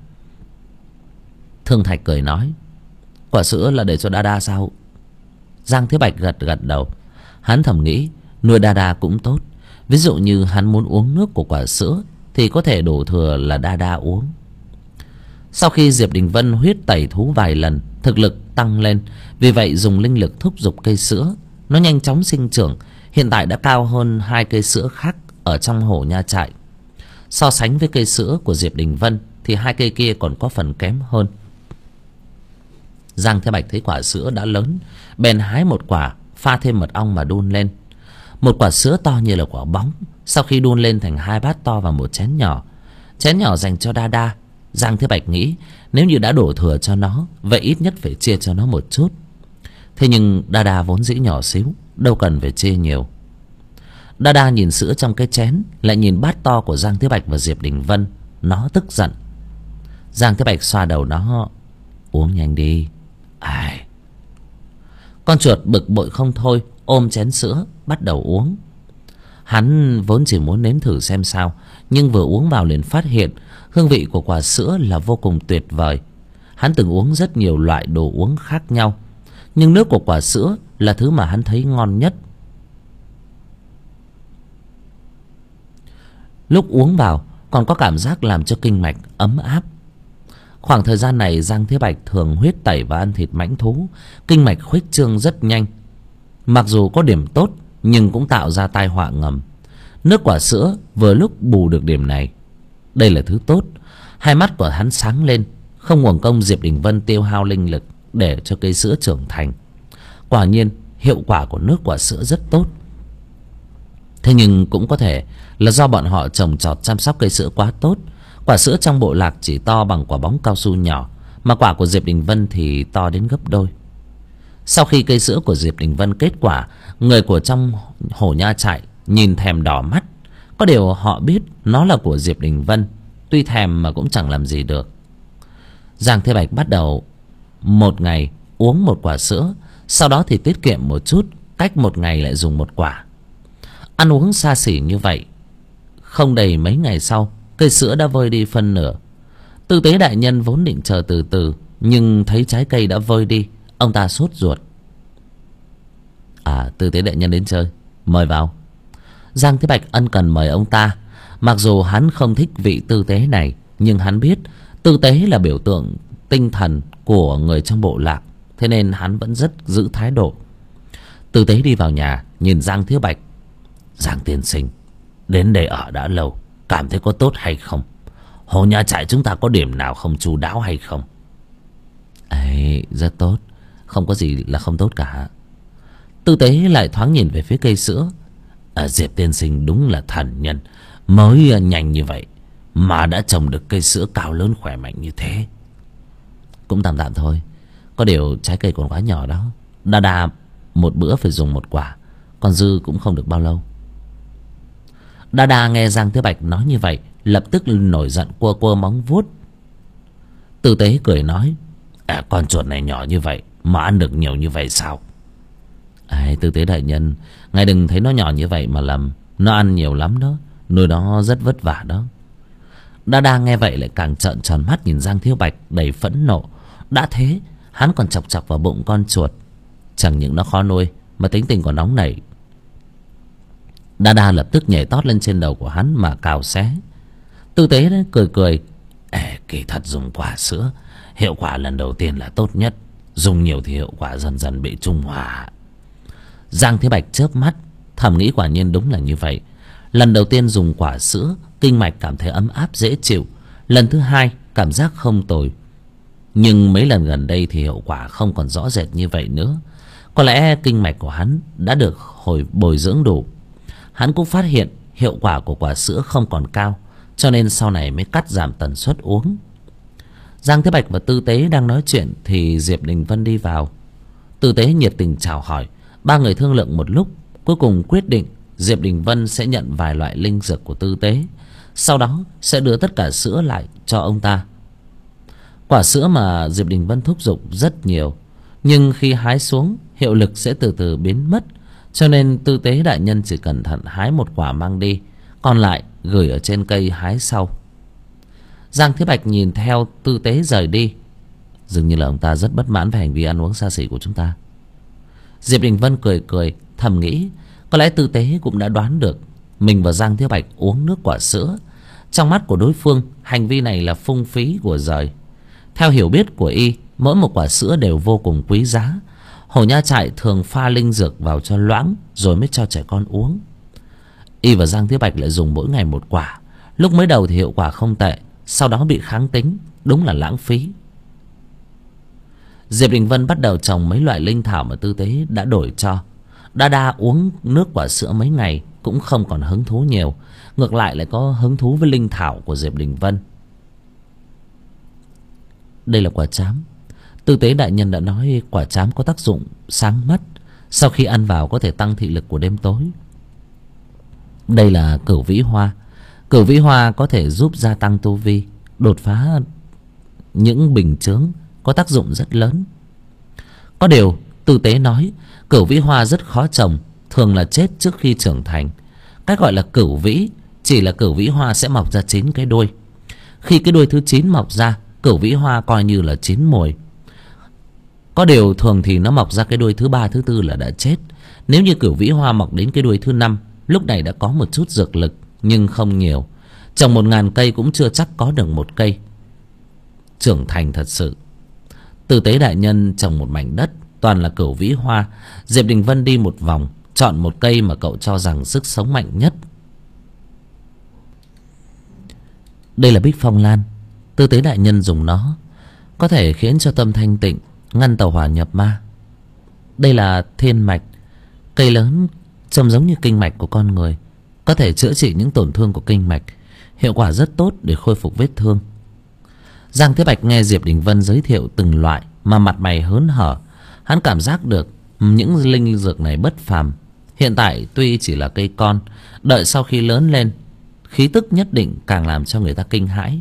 S1: Thương Thạch cười nói. Quả sữa là để cho Đa Đa sao? Giang Thế Bạch gật đầu. Hắn thầm nghĩ nuôi Đa Đa cũng tốt. Ví dụ như hắn muốn uống nước của quả sữa thì có thể đổ thừa là Đa Đa uống. Sau khi Diệp Đình Vân huyết tẩy thú vài lần, thực lực tăng lên. Vì vậy dùng linh lực thúc giục cây sữa, nó nhanh chóng sinh trưởng. Hiện tại đã cao hơn 2 cây sữa khác ở trong Hổ Nha Trại. So sánh với cây sữa của Diệp Đình Vân thì 2 cây kia còn có phần kém hơn. Giang Thế Bạch thấy quả sữa đã lớn, bèn hái một quả, pha thêm mật ong mà đun lên. Một quả sữa to như là quả bóng, sau khi đun lên thành 2 bát to và một chén nhỏ. Chén nhỏ dành cho Đa Đa. Giang Thế Bạch nghĩ nếu như đã đổ thừa cho nó, vậy ít nhất phải chia cho nó một chút. Thế nhưng Đa Đa vốn dĩ nhỏ xíu, đâu cần phải chia nhiều. Đa Đa nhìn sữa trong cái chén, lại nhìn bát to của Giang Thế Bạch và Diệp Đình Vân. Nó tức giận. Giang Thế Bạch xoa đầu nó. Uống nhanh đi. Con chuột bực bội không thôi, ôm chén sữa bắt đầu uống. Hắn vốn chỉ muốn nếm thử xem sao, nhưng vừa uống vào liền phát hiện hương vị của quả sữa là vô cùng tuyệt vời. Hắn từng uống rất nhiều loại đồ uống khác nhau, nhưng nước của quả sữa là thứ mà hắn thấy ngon nhất. Lúc uống vào còn có cảm giác làm cho kinh mạch ấm áp. Khoảng thời gian này Giang Thế Bạch thường huyết tẩy và ăn thịt mãnh thú, kinh mạch khuếch trương rất nhanh. Mặc dù có điểm tốt nhưng cũng tạo ra tai họa ngầm. Nước quả sữa vừa lúc bù được điểm này. Đây là thứ tốt. Hai mắt của hắn sáng lên, không uổng công Diệp Đình Vân tiêu hao linh lực để cho cây sữa trưởng thành. Quả nhiên hiệu quả của nước quả sữa rất tốt. Thế nhưng cũng có thể là do bọn họ trồng trọt chăm sóc cây sữa quá tốt. Quả sữa trong bộ lạc chỉ to bằng quả bóng cao su nhỏ, mà quả của Diệp Đình Vân thì to đến gấp đôi. Sau khi cây sữa của Diệp Đình Vân kết quả, người của trong Hổ Nha Trại nhìn thèm đỏ mắt. Có điều họ biết nó là của Diệp Đình Vân, tuy thèm mà cũng chẳng làm gì được. Giang Thế Bạch bắt đầu một ngày uống một quả sữa, sau đó thì tiết kiệm một chút, cách một ngày lại dùng một quả. Ăn uống xa xỉ như vậy, không đầy mấy ngày sau, cây sữa đã vơi đi phân nửa. Tư Tế đại nhân vốn định chờ từ từ, nhưng thấy trái cây đã vơi đi, ông ta sốt ruột. Tư Tế đại nhân đến chơi, mời vào. Giang Thế Bạch ân cần mời ông ta. Mặc dù hắn không thích vị tư tế này, nhưng hắn biết tư tế là biểu tượng tinh thần của người trong bộ lạc, thế nên hắn vẫn rất giữ thái độ. Tư tế đi vào nhà, nhìn Giang Thiếu Bạch. Giang tiên sinh, đến đây ở đã lâu, cảm thấy có tốt hay không? Hồ Nha Trại chúng ta có điểm nào không chu đáo hay không? Ấy, rất tốt, không có gì là không tốt cả. Tư tế lại thoáng nhìn về phía cây sữa. Diệp tiên sinh đúng là thần nhân, mới nhanh như vậy mà đã trồng được cây sữa cao lớn khỏe mạnh như thế. Cũng tạm tạm thôi, có điều trái cây còn quá nhỏ đó. Đa đa một bữa phải dùng một quả, còn dư cũng không được bao lâu. Đa đa nghe Giang Thiếu Bạch nói như vậy, lập tức nổi giận, cua cua móng vuốt. Tư tế cười nói, con chuột này nhỏ như vậy mà ăn được nhiều như vậy sao? Tư tế đại nhân, ngài đừng thấy nó nhỏ như vậy mà lầm, nó ăn nhiều lắm đó, nuôi nó rất vất vả đó. Đa đa nghe vậy lại càng trợn tròn mắt nhìn Giang Thiếu Bạch đầy phẫn nộ. Đã thế hắn còn chọc chọc vào bụng con chuột, chẳng những nó khó nuôi mà tính tình còn nóng nảy. Đa đa lập tức nhảy tót lên trên đầu của hắn mà cào xé. Tư tế đấy cười cười, kỳ thật dùng quả sữa hiệu quả lần đầu tiên là tốt nhất, dùng nhiều thì hiệu quả dần dần bị trung hòa. Giang Thế Bạch chớp mắt, thầm nghĩ quả nhiên đúng là như vậy. Lần đầu tiên dùng quả sữa, kinh mạch cảm thấy ấm áp dễ chịu. Lần thứ hai cảm giác không tồi, nhưng mấy lần gần đây thì hiệu quả không còn rõ rệt như vậy nữa. Có lẽ kinh mạch của hắn đã được bồi dưỡng đủ. Hắn cũng phát hiện hiệu quả của quả sữa không còn cao, cho nên sau này mới cắt giảm tần suất uống. Giang Thế Bạch và Tư Tế đang nói chuyện thì Diệp Đình Vân đi vào. Tư Tế nhiệt tình chào hỏi, ba người thương lượng một lúc, cuối cùng quyết định Diệp Đình Vân sẽ nhận vài loại linh dược của Tư Tế, sau đó sẽ đưa tất cả sữa lại cho ông ta. Quả sữa mà Diệp Đình Vân thúc giục rất nhiều, nhưng khi hái xuống hiệu lực sẽ từ từ biến mất, cho nên Tư Tế đại nhân chỉ cẩn thận hái một quả mang đi, còn lại gửi ở trên cây hái sau. Giang Thế Bạch nhìn theo Tư Tế rời đi, dường như là ông ta rất bất mãn về hành vi ăn uống xa xỉ của chúng ta. Diệp Đình Vân cười cười, thầm nghĩ có lẽ Tư Tế cũng đã đoán được mình và Giang Thế Bạch uống nước quả sữa. Trong mắt của đối phương, hành vi này là phung phí của giời. Theo hiểu biết của y, mỗi một quả sữa đều vô cùng quý giá. Hồ Nha Trại thường pha linh dược vào cho loãng rồi mới cho trẻ con uống. Y và Giang Thế Bạch lại dùng mỗi ngày một quả. Lúc mới đầu thì hiệu quả không tệ, sau đó bị kháng tính, đúng là lãng phí. Diệp Đình Vân bắt đầu trồng mấy loại linh thảo mà Tư Tế đã đổi cho. Đa đa uống nước quả sữa mấy ngày cũng không còn hứng thú nhiều, ngược lại lại có hứng thú với linh thảo của Diệp Đình Vân. Đây là quả trám. Tư Tế đại nhân đã nói quả trám có tác dụng sáng mắt, sau khi ăn vào có thể tăng thị lực của đêm tối. Đây là cửu vĩ hoa. Cửu vĩ hoa có thể giúp gia tăng tu vi, đột phá những bình chướng, có tác dụng rất lớn. Có điều Tư Tế nói cửu vĩ hoa rất khó trồng, thường là chết trước khi trưởng thành. Cách gọi là cửu vĩ chỉ là cửu vĩ hoa sẽ mọc ra 9 cái đuôi. Khi cái đuôi thứ 9 mọc ra, cửu vĩ hoa coi như là chín mùi. Có điều thường thì nó mọc ra cái đuôi thứ 3, thứ 4 là đã chết. Nếu như cửu vĩ hoa mọc đến cái đuôi thứ 5, lúc này đã có một chút dược lực nhưng không nhiều. Trồng 1000 cây cũng chưa chắc có được một cây trưởng thành thật sự. Tư Tế đại nhân trồng một mảnh đất toàn là cửu vĩ hoa. Diệp Đình Vân đi một vòng, chọn một cây mà cậu cho rằng sức sống mạnh nhất. Đây là Bích Phong Lan. Tư Tế đại nhân dùng nó có thể khiến cho tâm thanh tịnh, ngăn tàu hỏa nhập ma. Đây là Thiên Mạch. Cây lớn trông giống như kinh mạch của con người, có thể chữa trị những tổn thương của kinh mạch, hiệu quả rất tốt để khôi phục vết thương. Giang Thế Bạch nghe Diệp Đình Vân giới thiệu từng loại mà mặt mày hớn hở. Hắn cảm giác được những linh dược này bất phàm. Hiện tại tuy chỉ là cây con, đợi sau khi lớn lên, khí tức nhất định càng làm cho người ta kinh hãi.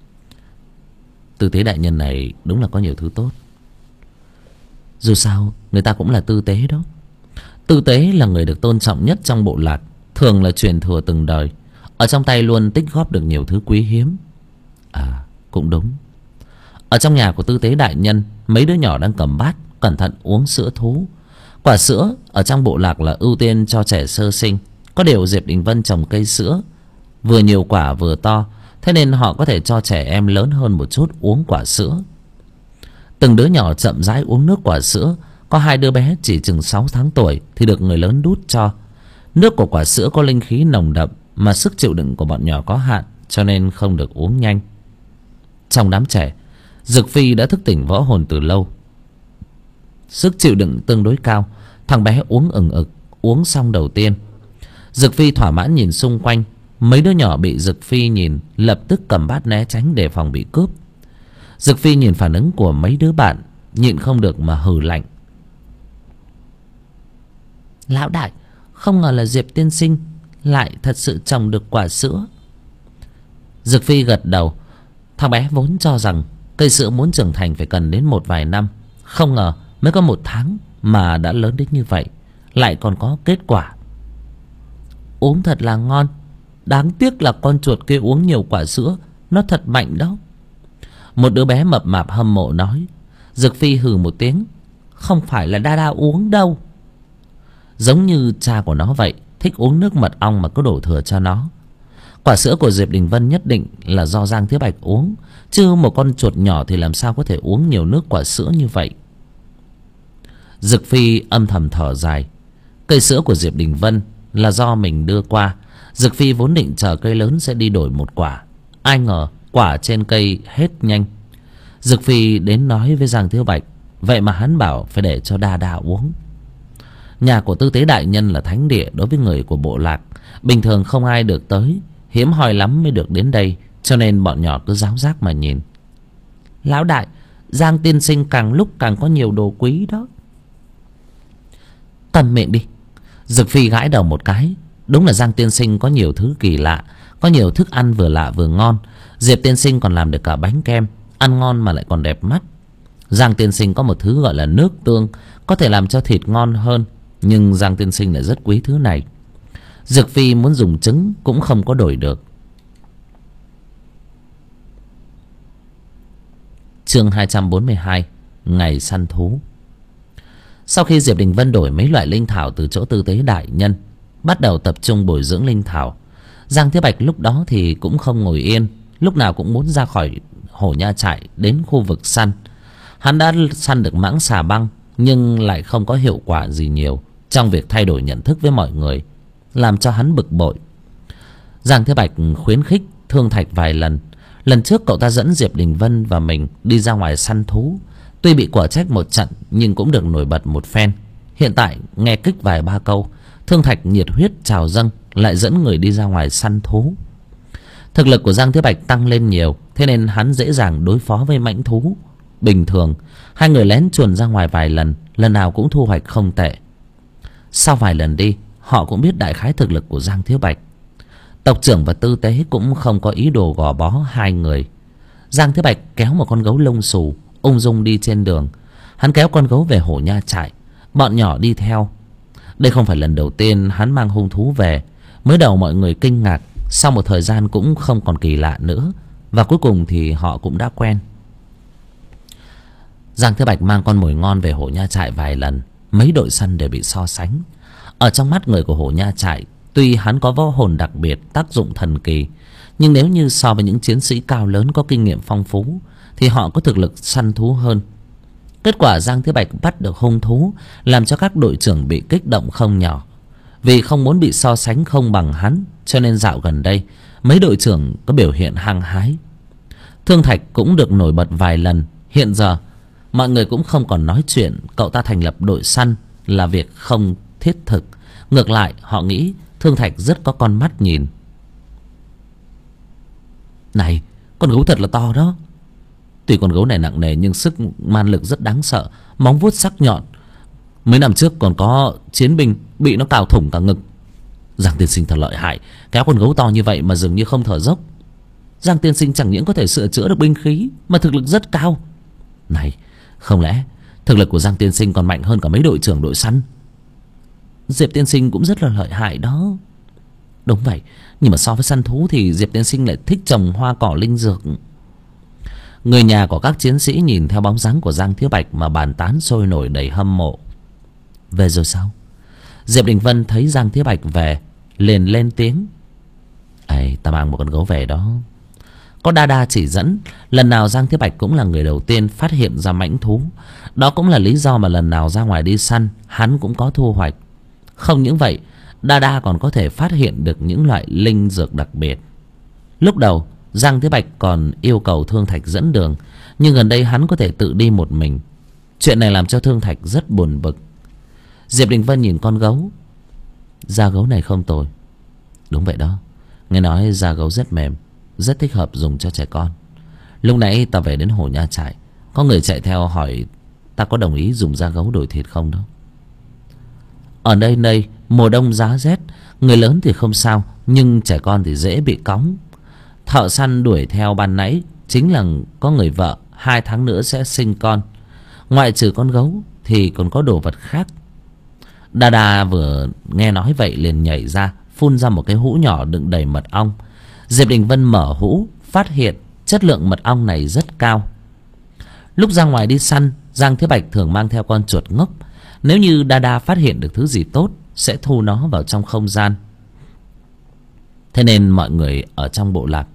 S1: Tư Tế đại nhân này đúng là có nhiều thứ tốt. Dù sao người ta cũng là Tư Tế đó. Tư Tế là người được tôn trọng nhất trong bộ lạc, thường là truyền thừa từng đời, ở trong tay luôn tích góp được nhiều thứ quý hiếm. Cũng đúng. Ở trong nhà của Tư Tế đại nhân, mấy đứa nhỏ đang cầm bát cẩn thận uống sữa thú. Quả sữa ở trong bộ lạc là ưu tiên cho trẻ sơ sinh. Có điều Diệp Đình Vân trồng cây sữa vừa nhiều quả vừa to, thế nên họ có thể cho trẻ em lớn hơn một chút uống quả sữa. Từng đứa nhỏ chậm rãi uống nước quả sữa, Có 2 đứa bé chỉ chừng 6 tháng tuổi thì được người lớn đút cho. Nước của quả sữa có linh khí nồng đậm, mà sức chịu đựng của bọn nhỏ có hạn, cho nên không được uống nhanh. Trong đám trẻ, Dực Phi đã thức tỉnh võ hồn từ lâu. Sức chịu đựng tương đối cao. Thằng bé uống ừng ực. Uống xong đầu tiên, Dực Phi thỏa mãn nhìn xung quanh. Mấy đứa nhỏ bị Dực Phi nhìn lập tức cầm bát né tránh để phòng bị cướp. Dực Phi nhìn phản ứng của mấy đứa bạn, nhịn không được mà hừ lạnh. Lão đại, không ngờ là Diệp tiên sinh lại thật sự trồng được quả sữa. Dực Phi gật đầu. Thằng bé vốn cho rằng cây sữa muốn trưởng thành phải cần đến một vài năm, không ngờ mới có 1 tháng mà đã lớn đến như vậy, lại còn có kết quả. Uống thật là ngon. Đáng tiếc là con chuột kia uống nhiều quả sữa, nó thật mạnh đó. Một đứa bé mập mạp hâm mộ nói. Dực Phi hừ một tiếng. Không phải là Đa uống đâu. Giống như cha của nó vậy, thích uống nước mật ong mà có đổ thừa cho nó. Quả sữa của Diệp Đình Vân nhất định là do Giang Thiếu Bạch uống, chứ một con chuột nhỏ thì làm sao có thể uống nhiều nước quả sữa như vậy. Dực Phi âm thầm thở dài. Cây sữa của Diệp Đình Vân là do mình đưa qua. Dực Phi vốn định chờ cây lớn sẽ đi đổi một quả, ai ngờ quả trên cây hết nhanh. Dực Phi đến nói với Giang Thiếu Bạch, vậy mà hắn bảo phải để cho Đa uống. Nhà của Tư Tế đại nhân là thánh địa đối với người của bộ lạc, bình thường không ai được tới, hiếm hoi lắm mới được đến đây, cho nên bọn nhỏ cứ ráo rác mà nhìn. Lão đại, Giang tiên sinh càng lúc càng có nhiều đồ quý đó. Cầm miệng đi. Dực Phi gãi đầu một cái. Đúng là Giang tiên sinh có nhiều thứ kỳ lạ, có nhiều thức ăn vừa lạ vừa ngon. Diệp tiên sinh còn làm được cả bánh kem, ăn ngon mà lại còn đẹp mắt. Giang tiên sinh có một thứ gọi là nước tương, có thể làm cho thịt ngon hơn, nhưng Giang tiên sinh lại rất quý thứ này. Dực Phi muốn dùng trứng cũng không có đổi được. Chương 242, ngày săn thú. Sau khi Diệp Đình Vân đổi mấy loại linh thảo từ chỗ Tư Tế đại nhân, bắt đầu tập trung bồi dưỡng linh thảo, Giang Thiếu Bạch lúc đó thì cũng không ngồi yên, lúc nào cũng muốn ra khỏi Hổ Nha trại đến khu vực săn. Hắn đã săn được mãng xà băng, nhưng lại không có hiệu quả gì nhiều trong việc thay đổi nhận thức với mọi người, làm cho hắn bực bội. Giang Thiếu Bạch khuyến khích Thương Thạch vài lần. Lần trước cậu ta dẫn Diệp Đình Vân và mình đi ra ngoài săn thú, tuy bị quả trách một trận nhưng cũng được nổi bật một phen. Hiện tại nghe kích vài ba câu, Thương Thạch nhiệt huyết trào dâng, lại dẫn người đi ra ngoài săn thú. Thực lực của Giang Thiếu Bạch tăng lên nhiều, thế nên hắn dễ dàng đối phó với mãnh thú. Bình thường hai người lén chuồn ra ngoài vài lần, lần nào cũng thu hoạch không tệ. Sau vài lần đi, họ cũng biết đại khái thực lực của Giang Thiếu Bạch. Tộc trưởng và Tư Tế cũng không có ý đồ gò bó hai người. Giang Thiếu Bạch kéo một con gấu lông xù ung dung đi trên đường. Hắn kéo con gấu về Hổ Nha trại, bọn nhỏ đi theo. Đây không phải lần đầu tiên hắn mang hung thú về. Mới đầu mọi người kinh ngạc, sau một thời gian cũng không còn kỳ lạ nữa, và cuối cùng thì họ cũng đã quen. Giang Thiếu Bạch mang con mồi ngon về Hổ Nha trại vài lần, mấy đội săn đều bị so sánh. Ở trong mắt người của Hổ Nha trại, tuy hắn có võ hồn đặc biệt, tác dụng thần kỳ, nhưng nếu như so với những chiến sĩ cao lớn có kinh nghiệm phong phú thì họ có thực lực săn thú hơn. Kết quả Giang Thiếu Bạch bắt được hung thú làm cho các đội trưởng bị kích động không nhỏ. Vì không muốn bị so sánh không bằng hắn, cho nên dạo gần đây mấy đội trưởng có biểu hiện hăng hái. Thương Thạch cũng được nổi bật vài lần. Hiện giờ mọi người cũng không còn nói chuyện cậu ta thành lập đội săn là việc không thiết thực. Ngược lại họ nghĩ Thương Thạch rất có con mắt nhìn. Này, con gấu thật là to đó. Tuy con gấu này nặng nề nhưng sức man lực rất đáng sợ, móng vuốt sắc nhọn. Mấy năm trước còn có chiến binh bị nó cào thủng cả ngực. Giang tiên sinh thật lợi hại, kéo con gấu to như vậy mà dường như không thở dốc. Giang tiên sinh chẳng những có thể sửa chữa được binh khí mà thực lực rất cao. Này, không lẽ thực lực của Giang tiên sinh còn mạnh hơn cả mấy đội trưởng đội săn? Diệp tiên sinh cũng rất là lợi hại đó. Đúng vậy, nhưng mà so với săn thú thì Diệp tiên sinh lại thích trồng hoa cỏ linh dược. Người nhà của các chiến sĩ nhìn theo bóng dáng của Giang Thiếu Bạch mà bàn tán sôi nổi đầy hâm mộ. Về rồi sao? Diệp Đình Vân thấy Giang Thiếu Bạch về liền lên tiếng. Ê, ta mang một con gấu về đó. có Đa Đa chỉ dẫn, lần nào Giang Thế Bạch cũng là người đầu tiên phát hiện ra mãnh thú. Đó cũng là lý do mà lần nào ra ngoài đi săn, hắn cũng có thu hoạch. Không những vậy, Đa Đa còn có thể phát hiện được những loại linh dược đặc biệt. Lúc đầu Giang Thế Bạch còn yêu cầu Thương Thạch dẫn đường, nhưng gần đây hắn có thể tự đi một mình. Chuyện này làm cho Thương Thạch rất buồn bực. Diệp Đình Vân nhìn con gấu. Da gấu này không tồi. Đúng vậy đó, nghe nói da gấu rất mềm, rất thích hợp dùng cho trẻ con. Lúc nãy ta về đến Hồ Nha Trại, có người chạy theo hỏi ta có đồng ý dùng da gấu đổi thịt không đó. Ở đây mùa đông giá rét, người lớn thì không sao, nhưng trẻ con thì dễ bị cóng. Thợ săn đuổi theo ban nãy chính là có người vợ 2 tháng nữa sẽ sinh con. Ngoại trừ con gấu thì còn có đồ vật khác. Đa Đa vừa nghe nói vậy liền nhảy ra, phun ra một cái hũ nhỏ đựng đầy mật ong. Diệp Đình Vân mở hũ, phát hiện chất lượng mật ong này rất cao. Lúc ra ngoài đi săn, Giang Thế Bạch thường mang theo con chuột ngốc. Nếu như Đa Đa phát hiện được thứ gì tốt, sẽ thu nó vào trong không gian. Thế nên mọi người ở trong bộ lạc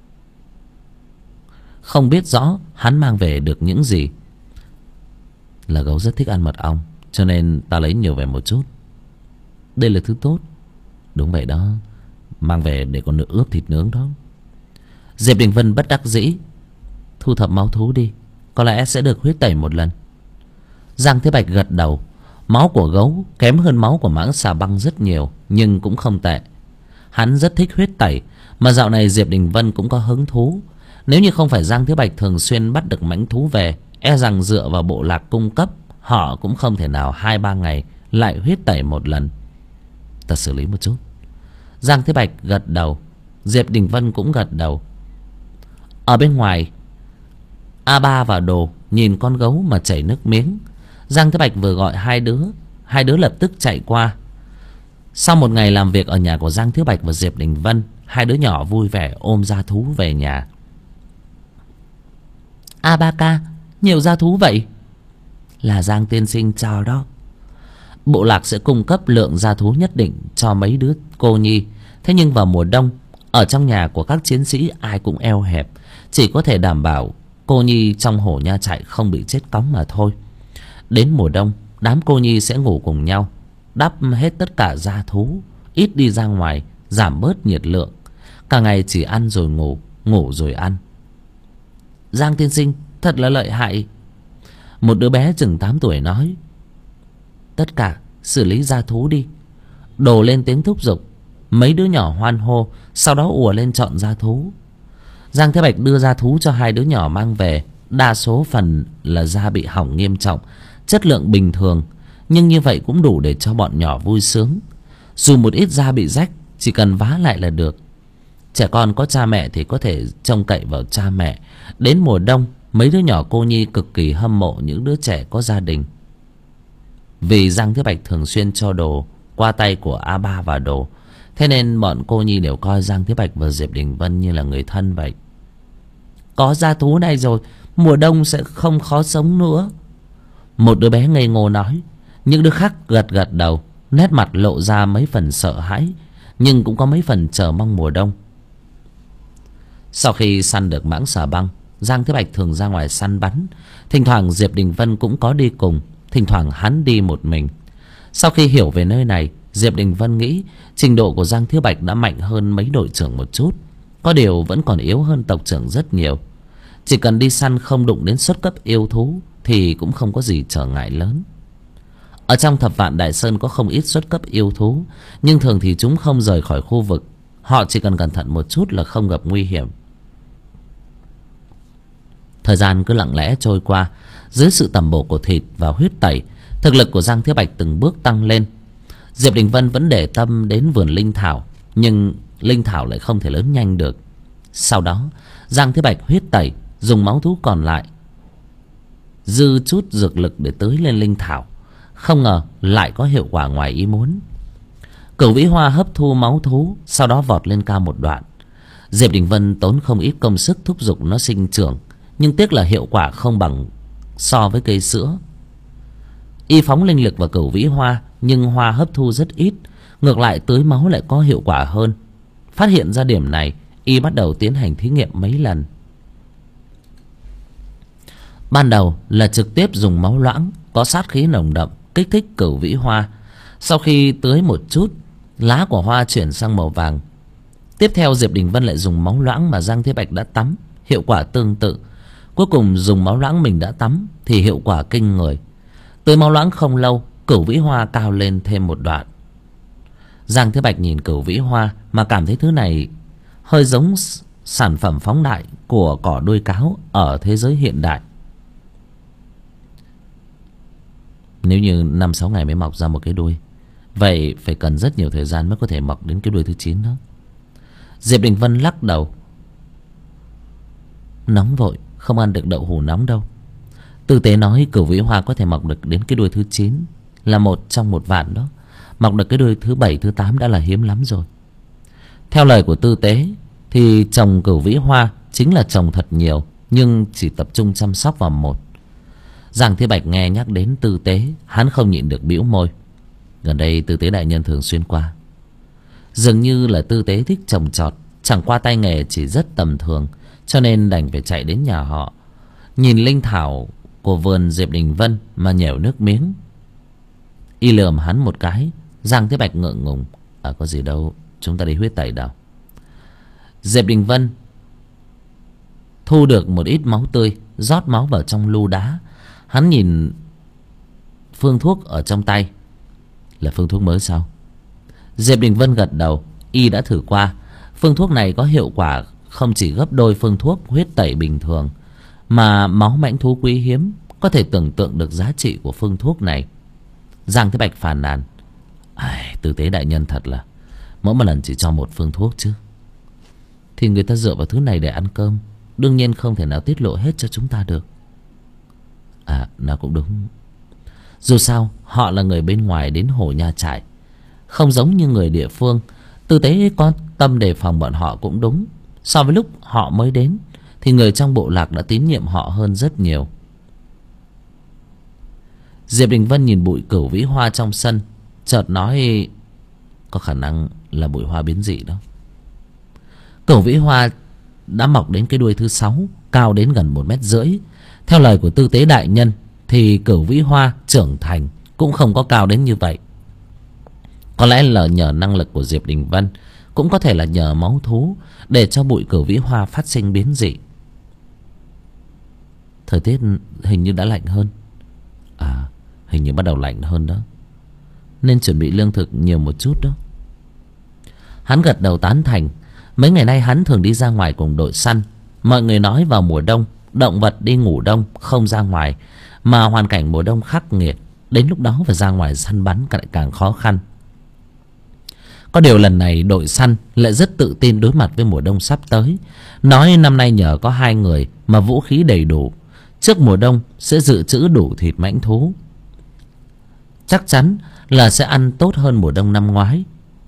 S1: không biết rõ hắn mang về được những gì. Là gấu rất thích ăn mật ong, cho nên ta lấy nhiều về một chút. Đây là thứ tốt. Đúng vậy đó, mang về để con nữa ướp thịt nướng đó. Diệp Đình Vân bất đắc dĩ. Thu thập máu thú đi, có lẽ sẽ được huyết tẩy một lần. Giang Thế Bạch gật đầu. Máu của gấu kém hơn máu của mãng xà băng rất nhiều, nhưng cũng không tệ. Hắn rất thích huyết tẩy, mà dạo này Diệp Đình Vân cũng có hứng thú. Nếu như không phải Giang Thế Bạch thường xuyên bắt được mãnh thú về, e rằng dựa vào bộ lạc cung cấp, họ cũng không thể nào 2-3 ngày lại huyết tẩy một lần. Ta xử lý một chút. Giang Thế Bạch gật đầu. Diệp Đình Vân cũng gật đầu. Ở bên ngoài, A3 và Đồ nhìn con gấu mà chảy nước miếng. Giang Thế Bạch vừa gọi hai đứa lập tức chạy qua. Sau một ngày làm việc ở nhà của Giang Thế Bạch và Diệp Đình Vân, hai đứa nhỏ vui vẻ ôm dã thú về nhà. A3 ca, nhiều dã thú vậy? Là Giang tiên sinh cho đó. Bộ lạc sẽ cung cấp lượng dã thú nhất định cho mấy đứa cô nhi. Thế nhưng vào mùa đông, ở trong nhà của các chiến sĩ ai cũng eo hẹp, chỉ có thể đảm bảo cô nhi trong Hồ Nha Trại không bị chết cóng mà thôi. Đến mùa đông, đám cô nhi sẽ ngủ cùng nhau, đắp hết tất cả dã thú, ít đi ra ngoài, giảm bớt nhiệt lượng. Cả ngày chỉ ăn rồi ngủ, ngủ rồi ăn. Giang tiên sinh thật là lợi hại. Một đứa bé chừng 8 tuổi nói. Tất cả xử lý dã thú đi. Đồ lên tiếng thúc giục. Mấy đứa nhỏ hoan hô, sau đó ùa lên chọn dã thú. Giang Thế Bạch đưa dã thú cho hai đứa nhỏ mang về. Đa số phần là da bị hỏng nghiêm trọng, chất lượng bình thường, nhưng như vậy cũng đủ để cho bọn nhỏ vui sướng. Dù một ít da bị rách, chỉ cần vá lại là được. Trẻ con có cha mẹ thì có thể trông cậy vào cha mẹ. Đến mùa đông, mấy đứa nhỏ cô nhi cực kỳ hâm mộ những đứa trẻ có gia đình. Vì Giang Thế Bạch thường xuyên cho đồ qua tay của A3 và Đồ, thế nên bọn cô nhi đều coi Giang Thế Bạch và Diệp Đình Vân như là người thân vậy. Có dã thú này rồi, mùa đông sẽ không khó sống nữa. Một đứa bé ngây ngô nói. Những đứa khác gật gật đầu, nét mặt lộ ra mấy phần sợ hãi, nhưng cũng có mấy phần chờ mong mùa đông. Sau khi săn được mãng xà băng, Giang Thế Bạch thường ra ngoài săn bắn. Thỉnh thoảng Diệp Đình Vân cũng có đi cùng, thỉnh thoảng hắn đi một mình. Sau khi hiểu về nơi này, Diệp Đình Vân nghĩ trình độ của Giang Thế Bạch đã mạnh hơn mấy đội trưởng một chút, có điều vẫn còn yếu hơn tộc trưởng rất nhiều. Chỉ cần đi săn không đụng đến xuất cấp yêu thú thì cũng không có gì trở ngại lớn. Ở trong Thập Vạn Đại Sơn có không ít xuất cấp yêu thú, nhưng thường thì chúng không rời khỏi khu vực. Họ chỉ cần cẩn thận một chút là không gặp nguy hiểm. Thời gian cứ lặng lẽ trôi qua. Dưới sự tẩm bổ của thịt và huyết tẩy, thực lực của Giang Thế Bạch từng bước tăng lên. Diệp Đình Vân vẫn để tâm đến vườn linh thảo, nhưng linh thảo lại không thể lớn nhanh được. Sau đó Giang Thế Bạch huyết tẩy, dùng máu thú còn lại dư chút dược lực để tưới lên linh thảo. Không ngờ lại có hiệu quả ngoài ý muốn. Cửu Vĩ Hoa hấp thu máu thú, sau đó vọt lên cao một đoạn. Diệp Đình Vân tốn không ít công sức thúc giục nó sinh trưởng, nhưng tiếc là hiệu quả không bằng so với cây sữa. Y phóng linh lực vào Cửu Vĩ Hoa, nhưng hoa hấp thu rất ít, ngược lại tưới máu lại có hiệu quả hơn. Phát hiện ra điểm này, y bắt đầu tiến hành thí nghiệm mấy lần. Ban đầu là trực tiếp dùng máu loãng có sát khí nồng đậm kích thích cửu vĩ hoa. Sau khi tưới một chút, lá của hoa chuyển sang màu vàng. Tiếp theo Diệp Đình Vân lại dùng máu loãng mà Giang Thế Bạch đã tắm, hiệu quả tương tự. Cuối cùng dùng máu loãng mình đã tắm thì hiệu quả kinh người. Tưới máu loãng không lâu, cửu vĩ hoa cao lên thêm một đoạn. Giang Thế Bạch nhìn cửu vĩ hoa mà cảm thấy thứ này hơi giống sản phẩm phóng đại của cỏ đuôi cáo ở thế giới hiện đại. Nếu như 5-6 ngày mới mọc ra một cái đuôi, vậy phải cần rất nhiều thời gian mới có thể mọc đến cái đuôi thứ 9 đó. Diệp Đình Vân lắc đầu. Nóng vội, không ăn được đậu hũ nóng đâu. Tư tế nói cửu vĩ hoa có thể mọc được đến cái đuôi thứ 9 là 1 trong 1 vạn đó. Mọc được cái đuôi thứ 7, thứ 8 đã là hiếm lắm rồi. Theo lời của tư tế thì trồng cửu vĩ hoa chính là trồng thật nhiều, nhưng chỉ tập trung chăm sóc vào một. Giang Thế Bạch nghe nhắc đến tư tế, hắn không nhịn được bĩu môi. Gần đây tư tế đại nhân thường xuyên qua. Dường như là tư tế thích trồng trọt, chẳng qua tay nghề chỉ rất tầm thường, cho nên đành phải chạy đến nhà họ, nhìn linh thảo của vườn Diệp Đình Vân mà nhểu nước miếng. Y lườm hắn một cái. Giang Thế Bạch ngượng ngùng. Có gì đâu, chúng ta đi huyết tẩy đâu. Diệp Đình Vân thu được một ít máu tươi, rót máu vào trong lu đá. Hắn nhìn phương thuốc ở trong tay. Là phương thuốc mới sao? Diệp Đình Vân gật đầu. Y đã thử qua. Phương thuốc này có hiệu quả không chỉ gấp đôi phương thuốc huyết tẩy bình thường, mà máu mãnh thú quý hiếm. Có thể tưởng tượng được giá trị của phương thuốc này. Giang Thế Bạch phàn nàn. Tư tế đại nhân thật là mỗi một lần chỉ cho một phương thuốc chứ. Thì người ta dựa vào thứ này để ăn cơm, đương nhiên không thể nào tiết lộ hết cho chúng ta được. Nó cũng đúng. Dù sao họ là người bên ngoài đến Hồ Nha Trại, không giống như người địa phương. Tư tế có tâm đề phòng bọn họ cũng đúng. So với lúc họ mới đến thì người trong bộ lạc đã tín nhiệm họ hơn rất nhiều. Diệp Đình Vân nhìn bụi cửu vĩ hoa trong sân, chợt nói có khả năng là bụi hoa biến dị đó. Cửu vĩ hoa đã mọc đến cái đuôi thứ 6, cao đến gần 1,5 mét. Theo lời của tư tế đại nhân thì cửu vĩ hoa trưởng thành cũng không có cao đến như vậy. Có lẽ là nhờ năng lực của Diệp Đình Vân, cũng có thể là nhờ máu thú, để cho bụi cửu vĩ hoa phát sinh biến dị. Thời tiết hình như đã lạnh hơn. Hình như bắt đầu lạnh hơn đó, nên chuẩn bị lương thực nhiều một chút đó. Hắn gật đầu tán thành. Mấy ngày nay hắn thường đi ra ngoài cùng đội săn. Mọi người nói vào mùa đông, động vật đi ngủ đông không ra ngoài, mà hoàn cảnh mùa đông khắc nghiệt, đến lúc đó phải ra ngoài săn bắn lại càng khó khăn. Có điều lần này đội săn lại rất tự tin đối mặt với mùa đông sắp tới. Nói năm nay nhờ có 2 người mà vũ khí đầy đủ, trước mùa đông sẽ dự trữ đủ thịt mãnh thú. Chắc chắn là sẽ ăn tốt hơn mùa đông năm ngoái.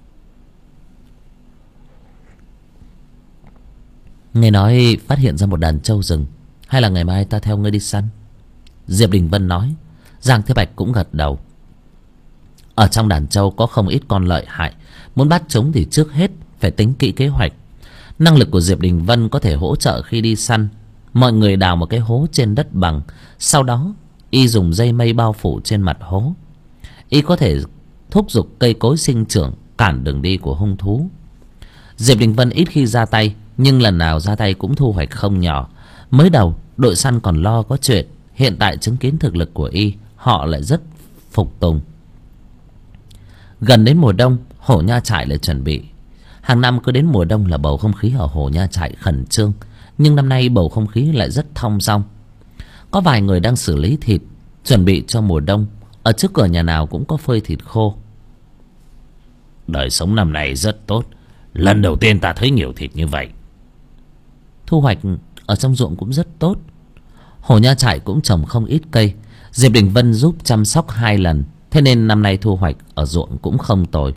S1: Nghe nói phát hiện ra một đàn trâu rừng, hay là ngày mai ta theo ngươi đi săn? Diệp Đình Vân nói. Giang Thế Bạch cũng gật đầu. Ở trong đàn trâu có không ít con lợi hại, muốn bắt chúng thì trước hết phải tính kỹ kế hoạch. Năng lực của Diệp Đình Vân có thể hỗ trợ khi đi săn. Mọi người đào một cái hố trên đất bằng, sau đó y dùng dây mây bao phủ trên mặt hố. Y có thể thúc giục cây cối sinh trưởng, cản đường đi của hung thú. Diệp Đình Vân ít khi ra tay, nhưng lần nào ra tay cũng thu hoạch không nhỏ. Mới đầu đội săn còn lo có chuyện, hiện tại chứng kiến thực lực của y, họ lại rất phục tùng. Gần đến mùa đông, Hồ Nha Trại lại chuẩn bị. Hàng năm cứ đến mùa đông là bầu không khí ở Hồ Nha Trại khẩn trương, nhưng năm nay bầu không khí lại rất thong dong. Có vài người đang xử lý thịt, chuẩn bị cho mùa đông. Ở trước cửa nhà nào cũng có phơi thịt khô. Đời sống năm nay rất tốt, lần đầu tiên ta thấy nhiều thịt như vậy. Thu hoạch ở trong ruộng cũng rất tốt. Hồ Nha Trại cũng trồng không ít cây. Diệp Đình Vân giúp chăm sóc 2 lần, thế nên năm nay thu hoạch ở ruộng cũng không tồi.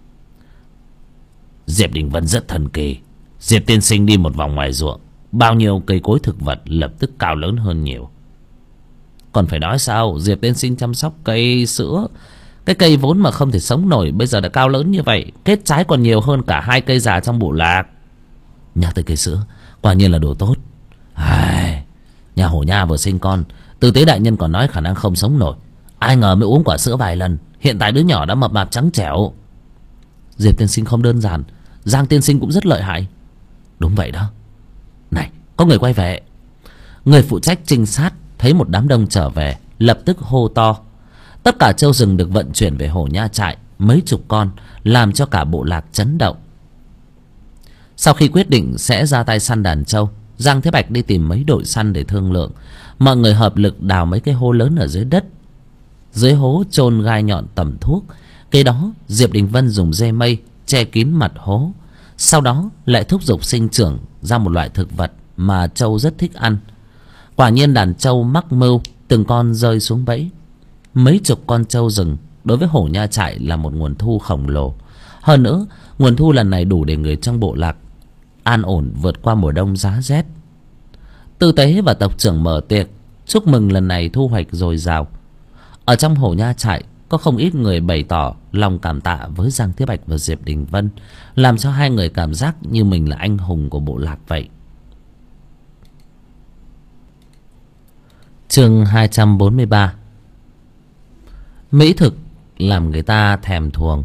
S1: Diệp Đình Vân rất thần kỳ. Diệp tiên sinh đi một vòng ngoài ruộng, bao nhiêu cây cối thực vật lập tức cao lớn hơn nhiều. Còn phải nói sao, Diệp tiên sinh chăm sóc cây sữa, cái cây vốn mà không thể sống nổi bây giờ đã cao lớn như vậy, kết trái còn nhiều hơn cả 2 cây già trong bộ lạc. Nhắc tới cây sữa, quả nhiên là đồ tốt. Ai, nhà Hổ Nha vừa sinh con, Tư Tế đại nhân còn nói khả năng không sống nổi. Ai ngờ mới uống quả sữa vài lần, hiện tại đứa nhỏ đã mập mạp trắng trẻo. Diệp tiên sinh không đơn giản, Giang tiên sinh cũng rất lợi hại. Đúng vậy đó. Này, có người quay về. Người phụ trách trinh sát thấy một đám đông trở về, lập tức hô to. Tất cả trâu rừng được vận chuyển về Hổ Nha trại, mấy chục con, làm cho cả bộ lạc chấn động. Sau khi quyết định sẽ ra tay săn đàn trâu, Giang Thế Bạch đi tìm mấy đội săn để thương lượng. Mọi người hợp lực đào mấy cái hố lớn ở dưới đất. Dưới hố chôn gai nhọn tẩm thuốc. Kế đó Diệp Đình Vân dùng dây mây che kín mặt hố. Sau đó lại thúc giục sinh trưởng ra một loại thực vật mà trâu rất thích ăn. Quả nhiên đàn trâu mắc mưu, từng con rơi xuống bẫy. Mấy chục con trâu rừng đối với Hổ Nha trại là một nguồn thu khổng lồ. Hơn nữa, nguồn thu lần này đủ để người trong bộ lạc an ổn vượt qua mùa đông giá rét. Tư Tế và tộc trưởng mở tiệc chúc mừng lần này thu hoạch dồi dào. Ở trong Hổ Nha trại có không ít người bày tỏ lòng cảm tạ với Giang Thế Bạch và Diệp Đình Vân, làm cho hai người cảm giác như mình là anh hùng của bộ lạc vậy. Chương 243. Mỹ thực làm người ta thèm thuồng.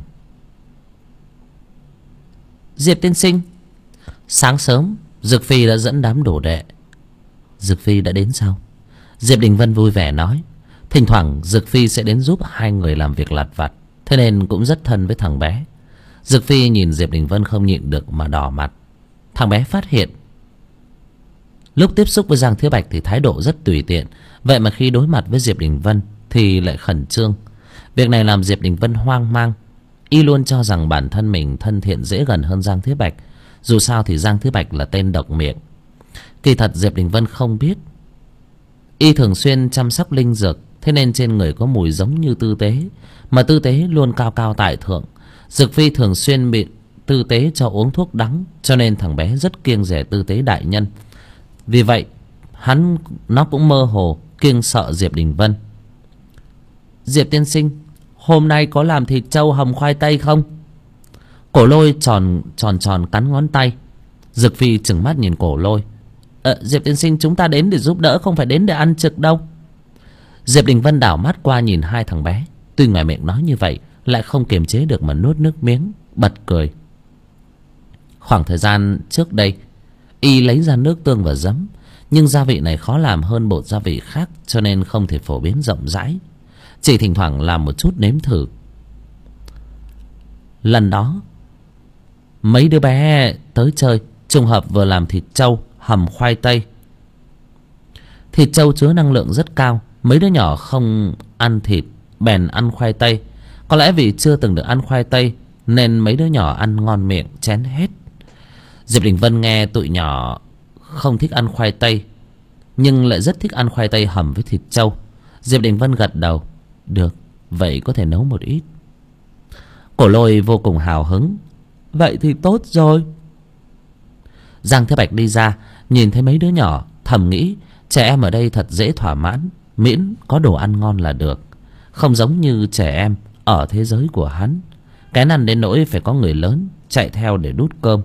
S1: Diệp tiên sinh, sáng sớm Dực Phi đã dẫn đám đồ đệ. Dực Phi đã đến sao? Diệp Đình Vân vui vẻ nói. Thỉnh thoảng Dực Phi sẽ đến giúp hai người làm việc lặt vặt, thế nên cũng rất thân với thằng bé. Dực Phi nhìn Diệp Đình Vân không nhịn được mà đỏ mặt. Thằng bé phát hiện lúc tiếp xúc với Giang Thế Bạch thì thái độ rất tùy tiện, vậy mà khi đối mặt với Diệp Đình Vân thì lại khẩn trương. Việc này làm Diệp Đình Vân hoang mang. Y luôn cho rằng bản thân mình thân thiện dễ gần hơn Giang Thế Bạch. Dù sao thì Giang Thế Bạch là tên độc miệng. Kỳ thật Diệp Đình Vân không biết Y thường xuyên chăm sóc linh dược, thế nên trên người có mùi giống như Tư Tế. Mà Tư Tế luôn cao cao tại thượng. Dực Phi thường xuyên bị Tư Tế cho uống thuốc đắng, cho nên thằng bé rất kiêng dè Tư Tế đại nhân. Vì vậy nó cũng mơ hồ kiêng sợ Diệp Đình Vân. Diệp tiên sinh, hôm nay có làm thịt trâu hầm khoai tây không? Cổ Lôi tròn cắn ngón tay. Dực Phi trừng mắt nhìn Cổ Lôi. Diệp tiên sinh, chúng ta đến để giúp đỡ, không phải đến để ăn trực đâu. Diệp Đình Vân đảo mắt qua nhìn hai thằng bé. Tuy ngoài miệng nói như vậy, lại không kiềm chế được mà nuốt nước miếng, bật cười. Khoảng thời gian trước đây, Y lấy ra nước tương và giấm, nhưng gia vị này khó làm hơn bột gia vị khác, cho nên không thể phổ biến rộng rãi. Chỉ thỉnh thoảng làm một chút nếm thử. Lần đó mấy đứa bé tới chơi, trùng hợp vừa làm thịt trâu hầm khoai tây. Thịt trâu chứa năng lượng rất cao. Mấy đứa nhỏ không ăn thịt, bèn ăn khoai tây. Có lẽ vì chưa từng được ăn khoai tây nên mấy đứa nhỏ ăn ngon miệng chén hết. Diệp Đình Vân nghe tụi nhỏ không thích ăn khoai tây, nhưng lại rất thích ăn khoai tây hầm với thịt trâu. Diệp Đình Vân gật đầu. Được, vậy có thể nấu một ít. Cổ Lôi vô cùng hào hứng. Vậy thì tốt rồi. Giang Thế Bạch đi ra, nhìn thấy mấy đứa nhỏ, thầm nghĩ trẻ em ở đây thật dễ thỏa mãn, miễn có đồ ăn ngon là được. Không giống như trẻ em ở thế giới của hắn, kén ăn đến nỗi phải có người lớn chạy theo để đút cơm.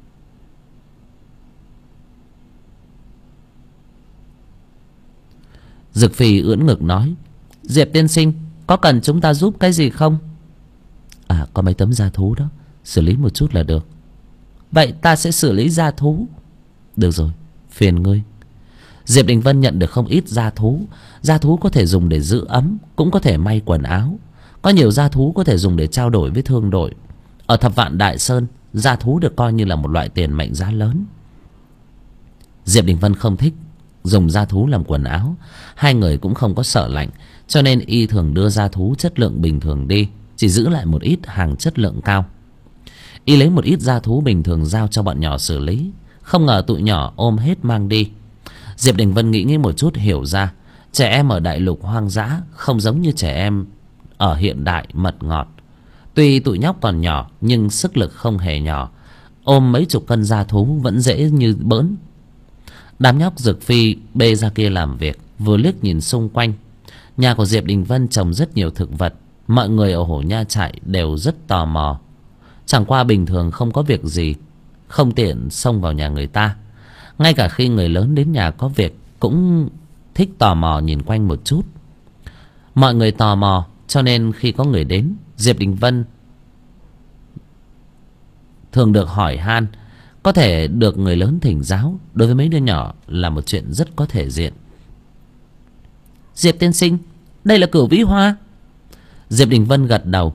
S1: Dực Phi ưỡn ngực nói. Diệp tiên sinh, có cần chúng ta giúp cái gì không? Có mấy tấm da thú đó, xử lý một chút là được. Vậy ta sẽ xử lý da thú. Được rồi, phiền ngươi. Diệp Đình Vân nhận được không ít da thú. Da thú có thể dùng để giữ ấm, cũng có thể may quần áo. Có nhiều da thú có thể dùng để trao đổi với thương đội. Ở Thập Vạn Đại Sơn, da thú được coi như là một loại tiền mệnh giá lớn. Diệp Đình Vân không thích dùng da thú làm quần áo. Hai người cũng không có sợ lạnh, cho nên Y thường đưa da thú chất lượng bình thường đi, chỉ giữ lại một ít hàng chất lượng cao. Y lấy một ít da thú bình thường giao cho bọn nhỏ xử lý. Không ngờ tụi nhỏ ôm hết mang đi. Diệp Đình Vân nghĩ một chút hiểu ra, trẻ em ở đại lục hoang dã không giống như trẻ em ở hiện đại mật ngọt. Tuy tụi nhóc còn nhỏ nhưng sức lực không hề nhỏ, ôm mấy chục cân da thú vẫn dễ như bỡn. Đám nhóc Dực Phi bê ra kia làm việc, vừa liếc nhìn xung quanh. Nhà của Diệp Đình Vân trồng rất nhiều thực vật. Mọi người ở Hổ Nha trại đều rất tò mò. Chẳng qua bình thường không có việc gì, không tiện xông vào nhà người ta. Ngay cả khi người lớn đến nhà có việc cũng thích tò mò nhìn quanh một chút. Mọi người tò mò, cho nên khi có người đến, Diệp Đình Vân thường được hỏi han. Có thể được người lớn thỉnh giáo đối với mấy đứa nhỏ là một chuyện rất có thể diện. Diệp tiên sinh, đây là Cửu Vĩ Hoa. Diệp Đình Vân gật đầu.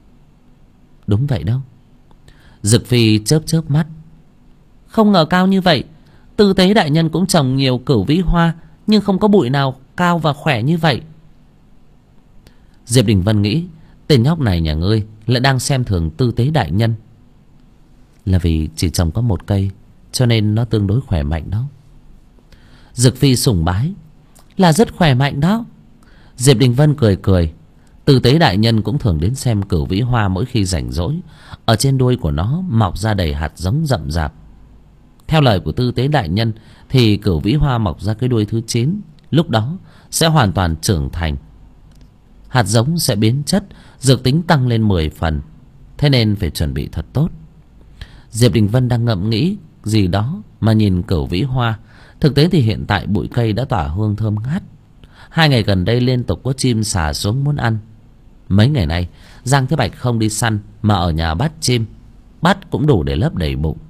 S1: Đúng vậy đâu. Dực Phi chớp chớp mắt. Không ngờ cao như vậy. Tư tế đại nhân cũng trồng nhiều Cửu Vĩ Hoa, nhưng không có bụi nào cao và khỏe như vậy. Diệp Đình Vân nghĩ, tên nhóc này nhà ngươi lại đang xem thường tư tế đại nhân. Là vì chỉ trồng có một cây, cho nên nó tương đối khỏe mạnh đó. Dực Phi sùng bái. Là rất khỏe mạnh đó. Diệp Đình Vân cười cười. Tư tế đại nhân cũng thường đến xem Cửu Vĩ Hoa mỗi khi rảnh rỗi. Ở trên đuôi của nó mọc ra đầy hạt giống rậm rạp. Theo lời của tư tế đại nhân thì Cửu Vĩ Hoa mọc ra cái đuôi thứ 9, lúc đó sẽ hoàn toàn trưởng thành. Hạt giống sẽ biến chất, dược tính tăng lên 10 phần. Thế nên phải chuẩn bị thật tốt. Diệp Đình Vân đang ngẫm nghĩ gì đó mà nhìn Cửu Vĩ Hoa. Thực tế thì hiện tại bụi cây đã tỏa hương thơm ngát. 2 ngày gần đây liên tục có chim sà xuống muốn ăn. Mấy ngày nay Giang Thế Bạch không đi săn mà ở nhà bắt chim. Bắt cũng đủ để lấp đầy bụng.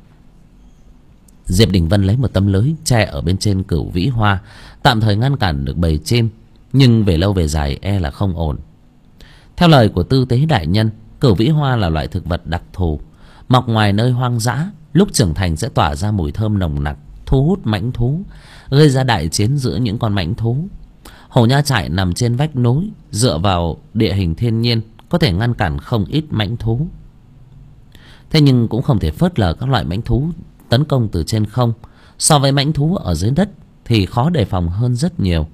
S1: Diệp Đình Vân lấy một tấm lưới che ở bên trên Cửu Vĩ Hoa, tạm thời ngăn cản được bầy chim, nhưng về lâu về dài e là không ổn. Theo lời của tư tế đại nhân, Cửu Vĩ Hoa là loại thực vật đặc thù, mọc ngoài nơi hoang dã, lúc trưởng thành sẽ tỏa ra mùi thơm nồng nặc, thu hút mãnh thú, gây ra đại chiến giữa những con mãnh thú. Hồ Nha Trại nằm trên vách núi, dựa vào địa hình thiên nhiên có thể ngăn cản không ít mãnh thú. Thế nhưng cũng không thể phớt lờ các loại mãnh thú tấn công từ trên không. So với mãnh thú ở dưới đất thì khó đề phòng hơn rất nhiều.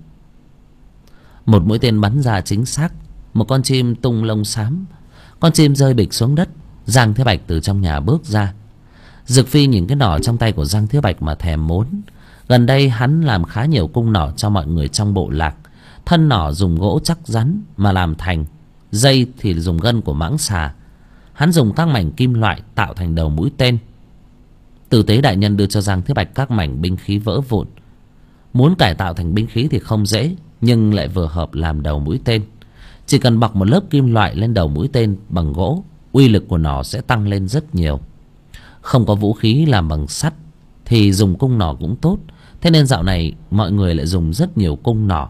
S1: Một mũi tên bắn ra chính xác, một con chim tung lông xám. Con chim rơi bịch xuống đất. Giang Thế Bạch từ trong nhà bước ra. Dực Phi nhìn cái nỏ trong tay của Giang Thế Bạch mà thèm muốn. Gần đây hắn làm khá nhiều cung nỏ cho mọi người trong bộ lạc. Thân nỏ dùng gỗ chắc rắn mà làm thành, dây thì dùng gân của mãng xà. Hắn dùng các mảnh kim loại tạo thành đầu mũi tên. Tư tế đại nhân đưa cho Giang Thế Bạch các mảnh binh khí vỡ vụn. Muốn cải tạo thành binh khí thì không dễ, nhưng lại vừa hợp làm đầu mũi tên. Chỉ cần bọc một lớp kim loại lên đầu mũi tên bằng gỗ, uy lực của nó sẽ tăng lên rất nhiều. Không có vũ khí làm bằng sắt thì dùng cung nỏ cũng tốt. Thế nên dạo này mọi người lại dùng rất nhiều cung nỏ.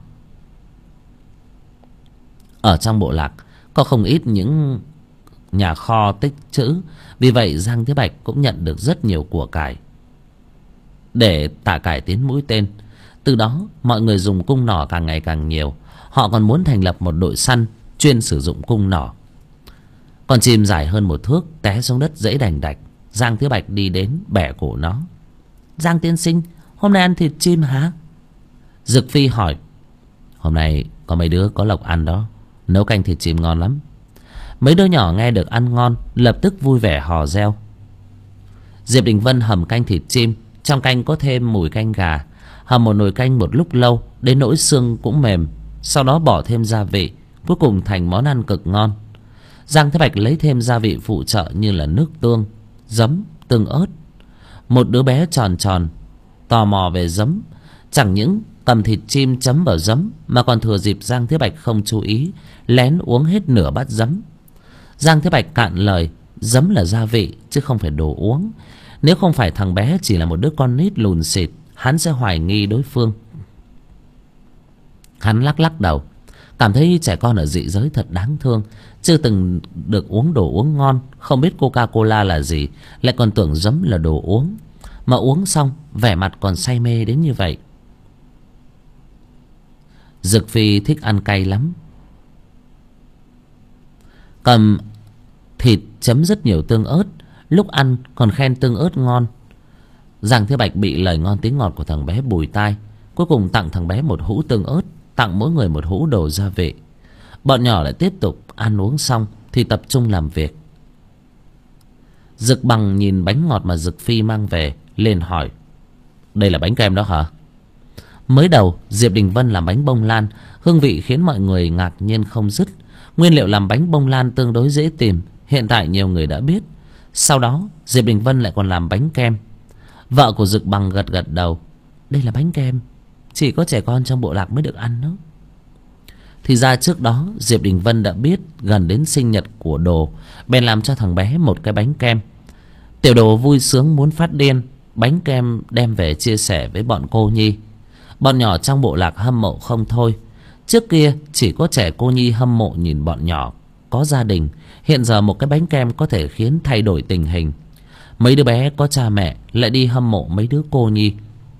S1: Ở trong bộ lạc có không ít những nhà kho tích trữ. Vì vậy Giang Thế Bạch cũng nhận được rất nhiều của cải để tạ cải tiến mũi tên. Từ đó mọi người dùng cung nỏ càng ngày càng nhiều. Họ còn muốn thành lập một đội săn chuyên sử dụng cung nỏ. Con chim dài hơn 1 thước té xuống đất dãy đành đạch. Giang Thế Bạch đi đến bẻ cổ nó. Giang tiên sinh, hôm nay ăn thịt chim hả? Dực Phi hỏi. Hôm nay có mấy đứa có lộc ăn đó, nấu canh thịt chim ngon lắm. Mấy đứa nhỏ nghe được ăn ngon lập tức vui vẻ hò reo. Diệp Đình Vân hầm canh thịt chim. Trong canh có thêm mùi canh gà. Hầm một nồi canh một lúc lâu đến nỗi xương cũng mềm. Sau đó bỏ thêm gia vị. Cuối cùng thành món ăn cực ngon. Giang Thế Bạch lấy thêm gia vị phụ trợ như là nước tương, giấm, tương ớt. Một đứa bé tròn tròn tò mò về giấm, chẳng những cầm thịt chim chấm vào giấm mà còn thừa dịp Giang Thế Bạch không chú ý lén uống hết nửa bát giấm. Giang Thế Bạch cạn lời, giấm là gia vị chứ không phải đồ uống. Nếu không phải thằng bé chỉ là một đứa con nít lùn xịt, hắn sẽ hoài nghi đối phương. Hắn lắc lắc đầu, cảm thấy trẻ con ở dị giới thật đáng thương. Chưa từng được uống đồ uống ngon, không biết Coca-Cola là gì, lại còn tưởng giấm là đồ uống. Mà uống xong vẻ mặt còn say mê đến như vậy. Dực Phi thích ăn cay lắm. Cầm thịt chấm rất nhiều tương ớt, lúc ăn còn khen tương ớt ngon. Giang Thế Bạch bị lời ngon tiếng ngọt của thằng bé bùi tai. Cuối cùng tặng thằng bé một hũ tương ớt, tặng mỗi người một hũ đồ gia vị. Bọn nhỏ lại tiếp tục ăn uống xong thì tập trung làm việc. Dực Bằng nhìn bánh ngọt mà Dực Phi mang về, liền hỏi. Đây là bánh kem đó hả? Mới đầu Diệp Đình Vân làm bánh bông lan, hương vị khiến mọi người ngạc nhiên không dứt. Nguyên liệu làm bánh bông lan tương đối dễ tìm, hiện tại nhiều người đã biết. Sau đó Diệp Đình Vân lại còn làm bánh kem. Vợ của Dực Bằng gật gật đầu. Đây là bánh kem, chỉ có trẻ con trong bộ lạc mới được ăn đó. Thì ra trước đó Diệp Đình Vân đã biết gần đến sinh nhật của Đồ, bèn làm cho thằng bé một cái bánh kem. Tiểu Đồ vui sướng muốn phát điên. Bánh kem đem về chia sẻ với bọn cô nhi. Bọn nhỏ trong bộ lạc hâm mộ không thôi. Trước kia chỉ có trẻ cô nhi hâm mộ nhìn bọn nhỏ có gia đình. Hiện giờ một cái bánh kem có thể khiến thay đổi tình hình. Mấy đứa bé có cha mẹ lại đi hâm mộ mấy đứa cô nhi.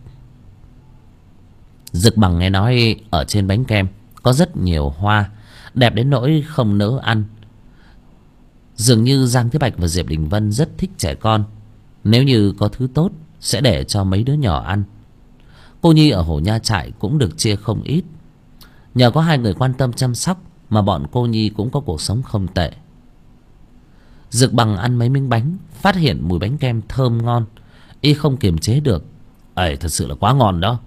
S1: Dực Bằng nghe nói ở trên bánh kem có rất nhiều hoa, đẹp đến nỗi không nỡ ăn. Dường như Giang Thế Bạch và Diệp Đình Vân rất thích trẻ con. Nếu như có thứ tốt sẽ để cho mấy đứa nhỏ ăn. Cô nhi ở Hồ Nha Trại cũng được chia không ít. Nhờ có hai người quan tâm chăm sóc mà bọn cô nhi cũng có cuộc sống không tệ. Dực Bằng ăn mấy miếng bánh, phát hiện mùi bánh kem thơm ngon, y không kiềm chế được. Ấy, thật sự là quá ngon đó.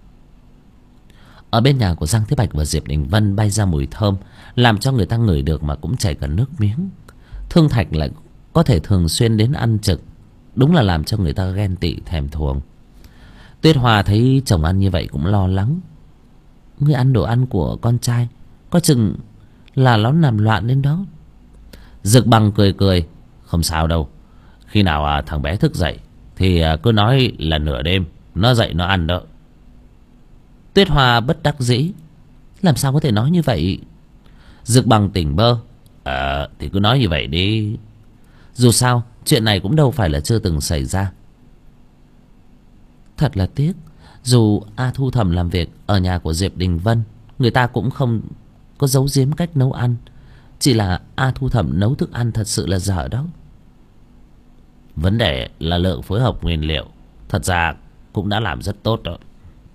S1: Ở bên nhà của Giang Thế Bạch và Diệp Đình Vân bay ra mùi thơm, làm cho người ta ngửi được mà cũng chảy cả nước miếng. Thương Thạch lại có thể thường xuyên đến ăn trực, đúng là làm cho người ta ghen tị thèm thuồng. Tuyết Hoa thấy chồng ăn như vậy cũng lo lắng. Ngươi ăn đồ ăn của con trai, có chừng là nó làm loạn lên đó. Dực Bằng cười cười. Không sao đâu. Khi nào thằng bé thức dậy thì cứ nói là nửa đêm nó dậy nó ăn đó. Tuyết Hoa bất đắc dĩ. Làm sao có thể nói như vậy? Dực Bằng tỉnh bơ. Thì cứ nói như vậy đi. Dù sao chuyện này cũng đâu phải là chưa từng xảy ra. Thật là tiếc. Dù A Thu Thầm làm việc ở nhà của Diệp Đình Vân, người ta cũng không có giấu giếm cách nấu ăn. Chỉ là A Thu Thầm nấu thức ăn thật sự là dở đó. Vấn đề là lượng phối hợp nguyên liệu thật ra cũng đã làm rất tốt rồi.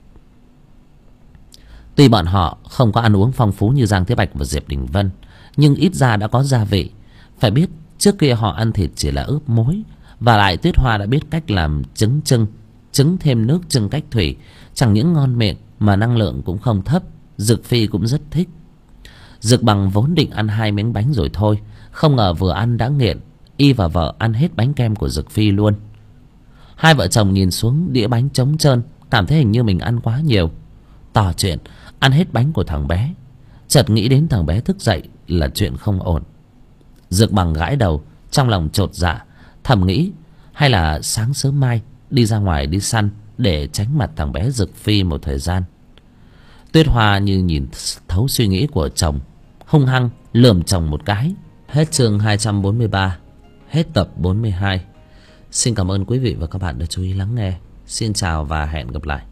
S1: Tuy bọn họ không có ăn uống phong phú như Giang Thế Bạch và Diệp Đình Vân, nhưng ít ra đã có gia vị. Phải biết trước kia họ ăn thịt chỉ là ướp muối. Và lại Tuyết Hoa đã biết cách làm trứng trưng, trứng thêm nước trưng cách thủy. Chẳng những ngon miệng mà năng lượng cũng không thấp. Dực Phi cũng rất thích. Dực Bằng vốn định ăn 2 miếng bánh rồi thôi, không ngờ vừa ăn đã nghiện. Y và vợ ăn hết bánh kem của Dực Phi luôn. Hai vợ chồng nhìn xuống đĩa bánh trống trơn, cảm thấy hình như mình ăn quá nhiều. Tỏ chuyện ăn hết bánh của thằng bé, chợt nghĩ đến thằng bé thức dậy là chuyện không ổn. Dực Bằng gãi đầu, trong lòng chột dạ, thầm nghĩ hay là sáng sớm mai đi ra ngoài đi săn để tránh mặt thằng bé Dực Phi một thời gian. Tuyết Hoa như nhìn thấu suy nghĩ của chồng, hung hăng lườm chồng một cái. Hết chương 243, hết tập 42. Xin cảm ơn quý vị và các bạn đã chú ý lắng nghe. Xin chào và hẹn gặp lại.